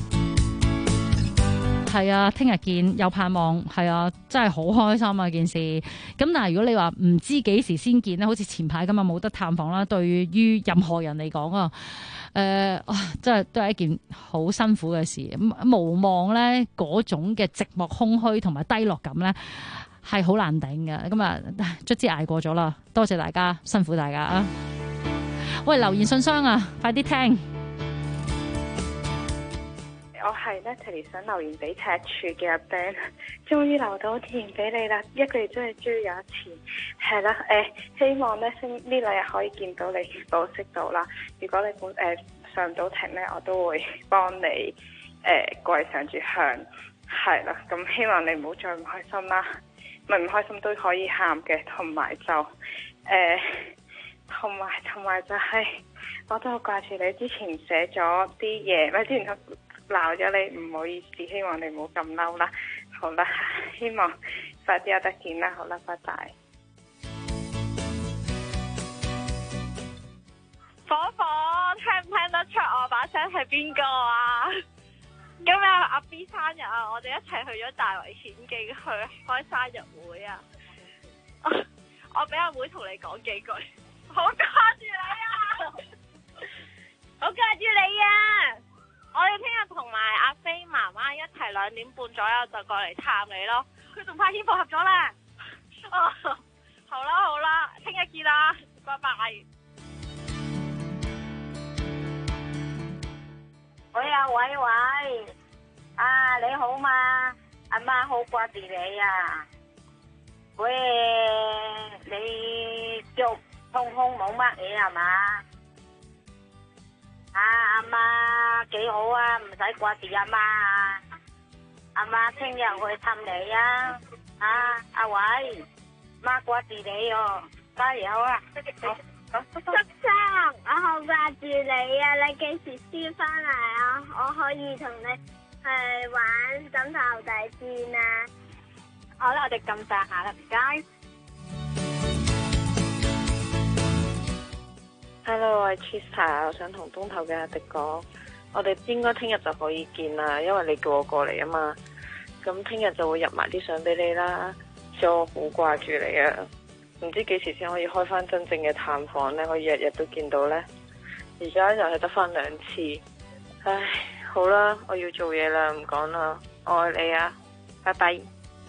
[SPEAKER 1] 係啊，聽日見，有盼望。係啊，真係好開心啊件事。咁但係如果你話唔知幾時先見咧，好似前排咁啊冇得探訪啦，對於任何人嚟講啊，真係都係一件好辛苦嘅事。無望咧嗰種嘅寂寞空虛同埋低落感咧係好難頂嘅。咁啊，卒之捱過咗啦，多謝大家，辛苦大家啊！喂，留言信箱啊，快啲聽。
[SPEAKER 7] 我係 Natalie， 想留言俾赤柱嘅阿 Ben， 終於留到填俾你啦！一個月真係終於有一次，係啦，希望咧呢2日可以見到你保釋到啦。如果你上唔到庭咧，我都會幫你跪上住香，係啦。咁希望你唔好再唔開心啦，咪唔開心都可以喊嘅，同埋就同埋就係、我都好掛住你。之前寫咗啲嘢，咪之前鬧咗你，唔好意思，希望你唔好咁嬲啦。好啦，希望快啲有得見啦。好啦，拜拜。
[SPEAKER 12] 火火，聽唔聽得出我把聲係邊個啊？今日阿 B 生日啊，我哋一齊去咗大圍顯徑去開生日會啊！我俾阿妹同你講幾句，好掛住你啊！好掛住你啊！我哋聽日同埋阿飛媽媽一齊2點半左右就過嚟探你咯。佢同拍片復合咗啦。哦，好啦，聽日見啦，拜拜。
[SPEAKER 22] 喂，你好嘛？阿媽好掛住你啊！喂，你腳痛風冇乜嘢係嘛？阿媽幾好啊，唔使掛住阿媽啊！阿媽聽日去探你啊！阿偉，媽掛住你哦，加油啊！叔叔，我好掛住你啊！你幾時先翻嚟啊？我可以同你去玩枕頭大戰啊！
[SPEAKER 12] 好啦，我哋咁大下啦，唔該。
[SPEAKER 7] Hello， 我係 Chista， 我想同東頭嘅阿迪講，我哋應該聽日就可以見啦，因為你叫我過嚟啊嘛。咁聽日就會入埋啲相俾你啦，所以我好掛住你啊！唔知幾時先可以開翻真正嘅探訪呢？可以日日都見到呢。而家又係得翻2次，唉，好啦，我要做嘢啦，唔講啦，我愛你啊，拜拜。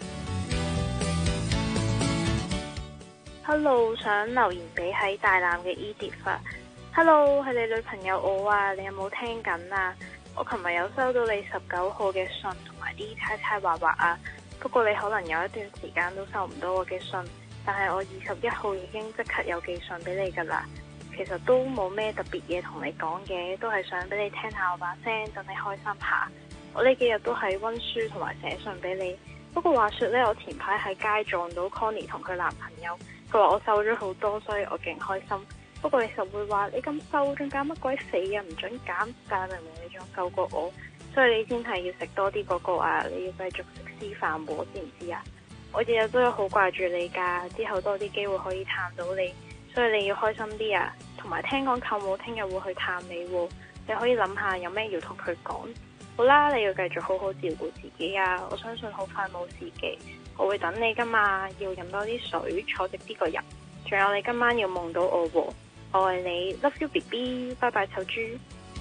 [SPEAKER 12] Hello， 想留言俾喺大欖嘅 Edith 啊。Hello， 係你女朋友我啊，你有冇聽緊啊？我琴日有收到你19號嘅信同埋啲猜猜畫畫啊，不過你可能有一段時間都收唔到我嘅信，但係我21號已經即刻有寄信俾你噶啦。其實都冇咩特別嘢同你講嘅，都係想俾你聽下我把聲，等你開心下。我呢幾日都係溫書同埋寫信俾你。不過話說呢，我前排喺街撞到 Connie 同佢男朋友，佢話我瘦咗好多，所以我勁開心。不過你實會話你咁瘦仲減乜鬼肥啊？唔准減，但係明明你仲瘦過我，所以你先係要食多啲嗰個啊！你要繼續食絲飯喎，知唔知啊？我日日都有好掛住你㗎，之後多啲機會可以探到你，所以你要開心啲啊！同埋聽講舅母聽日會去探你喎，你可以諗下有咩要同佢講。好啦，你要繼續好好照顧自己啊！我相信好快冇事嘅，我會等你㗎嘛，要飲多啲水，坐直啲個人。仲有你今晚要夢到我喎，我愛你 ，Love you BB， 拜拜臭豬。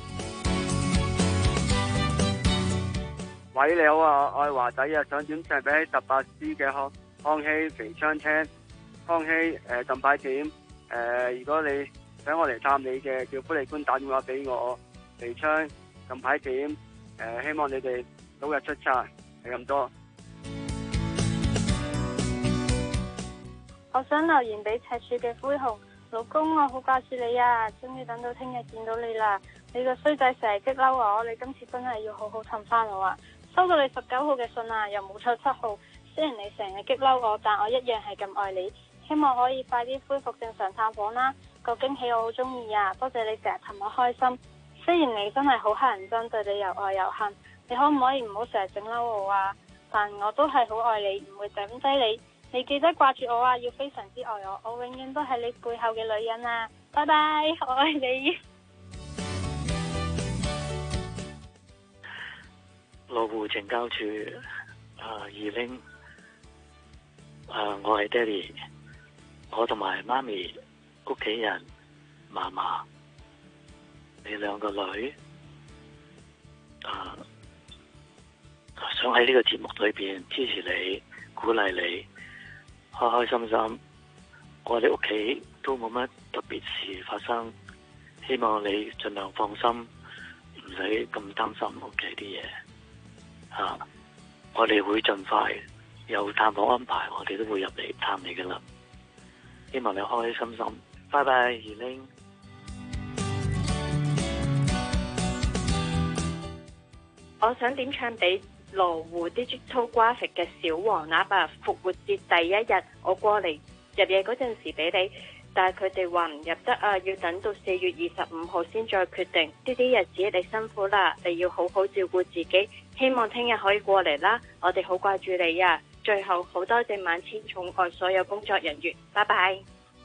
[SPEAKER 13] 喂，你好啊，我係華仔啊，想點唱俾18C嘅康熙肥槍青，康熙近排點？如果你想我嚟探你嘅，叫福利官打電話俾我，肥槍近排點？ 希望你哋早日出冊，係咁多。
[SPEAKER 12] 我想留言俾赤柱嘅灰熊，老公，我好掛住你啊！終於等到聽日見到你啦！你個衰仔成日激嬲我，你今次真係要好好氹翻我啊！收到你19號嘅信啊，又冇錯7號。雖然你成日激嬲我，但我一樣係咁愛你。希望可以快啲恢復正常探訪啦！個驚喜我好中意啊！多謝你成日氹我開心。雖然你真係好乞人憎，對你又愛又恨，你可唔可以唔好成日整嬲我啊？但我都係好愛你，唔會抌低你。你記得掛住我啊！要非常之愛我，我永遠都係你背後嘅女人啊！拜拜，我愛你。
[SPEAKER 15] 羅湖懲教處二拎，我係爹哋，我同埋媽咪屋企人嫲嫲，你兩個女，想喺呢個節目裏邊支持你，鼓勵你。開開心心，我哋屋企都冇乜特別事發生，希望你盡量放心，唔使咁擔心屋企啲嘢。我哋會盡快有探訪安排，我哋都會入嚟探你噶啦。希望你開開心心，拜拜，二玲。
[SPEAKER 17] 我想點唱俾羅湖 Digital Graphic 嘅小黃鴨啊！復活節第一日，我過嚟入夜嗰陣時俾你，但係佢哋話唔入得啊，要等到4月25號先再決定。呢啲日子你辛苦啦，你要好好照顧自己。希望聽日可以過嚟啦，我哋好掛住你啊！最後好多謝萬千寵愛所有工作人員，拜拜。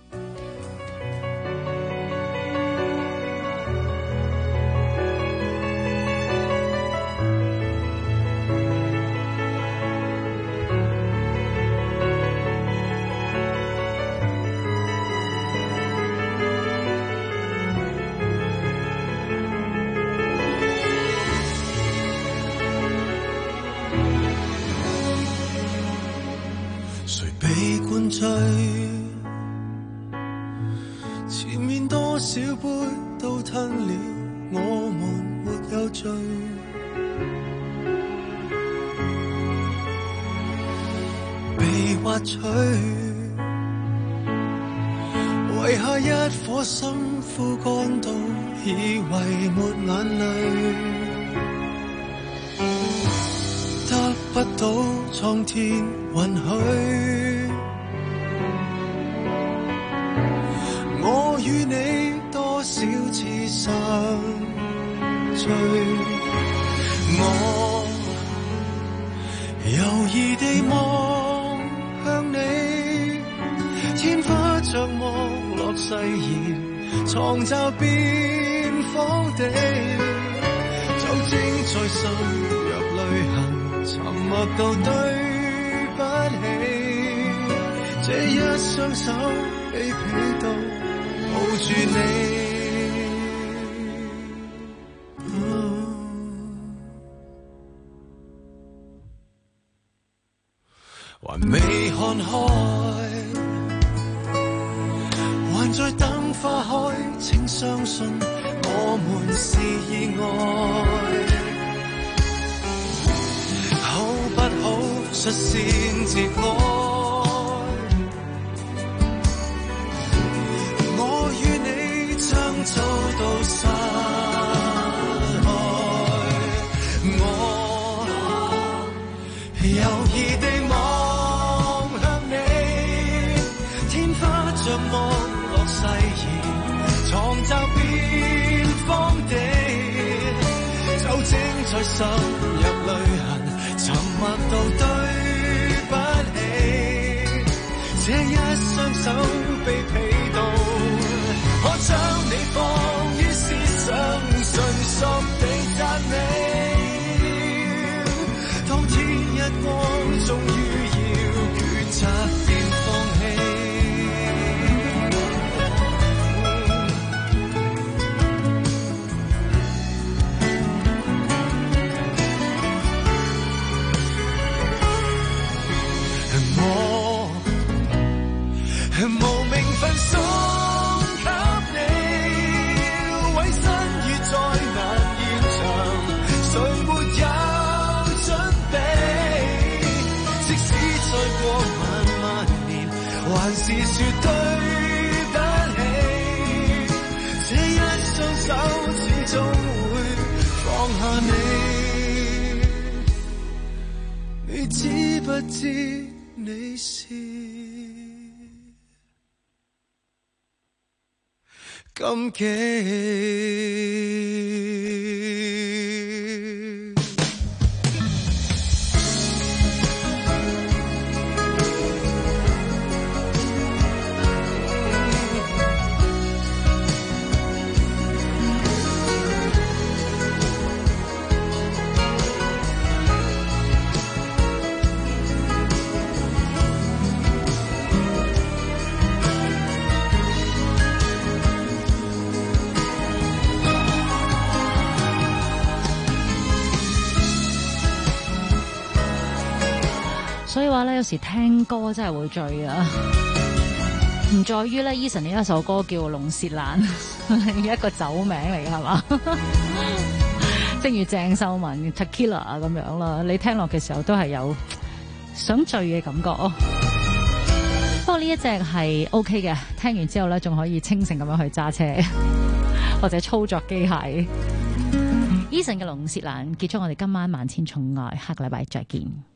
[SPEAKER 18] 前面多少杯都吞了，我們沒有醉。被挖取，遺下一顆心枯乾到以為沒眼淚，得不到蒼天允許。我與你多少次相聚，我猶豫地望向你，天花像望落誓言，床罩變荒地，酒精在滲入淚痕，沉默到對不起，這一雙手被被盜抱住你，還未看開，還在等花開，請相信我們是意外，好不好率先節哀，走到山海，我猶豫地望向你，天花像望落誓言，床罩變荒地，酒精在滲入淚痕，沉默到對不起，這一雙手被被盜，我將你放於思想，迅速地讚美。當天日光終於要抉擇便放棄，我無名分數。誰沒過萬萬年，還是說對不起，這一雙手始終會放下你，你知不知你是禁忌？
[SPEAKER 1] 所以話咧，有時聽歌真係會醉啊！唔在於咧 Eason 呢一首歌叫《龍舌蘭》，一個酒名嚟嘅係嘛？正如鄭秀文 Tequila 咁樣啦，你聽落嘅時候都係有想醉嘅感覺哦。不過呢一隻係 OK 嘅，聽完之後咧仲可以清醒咁樣去揸車或者操作機械。Eason 嘅《龍舌蘭》結束我哋今晚萬千寵愛，下個禮拜再見。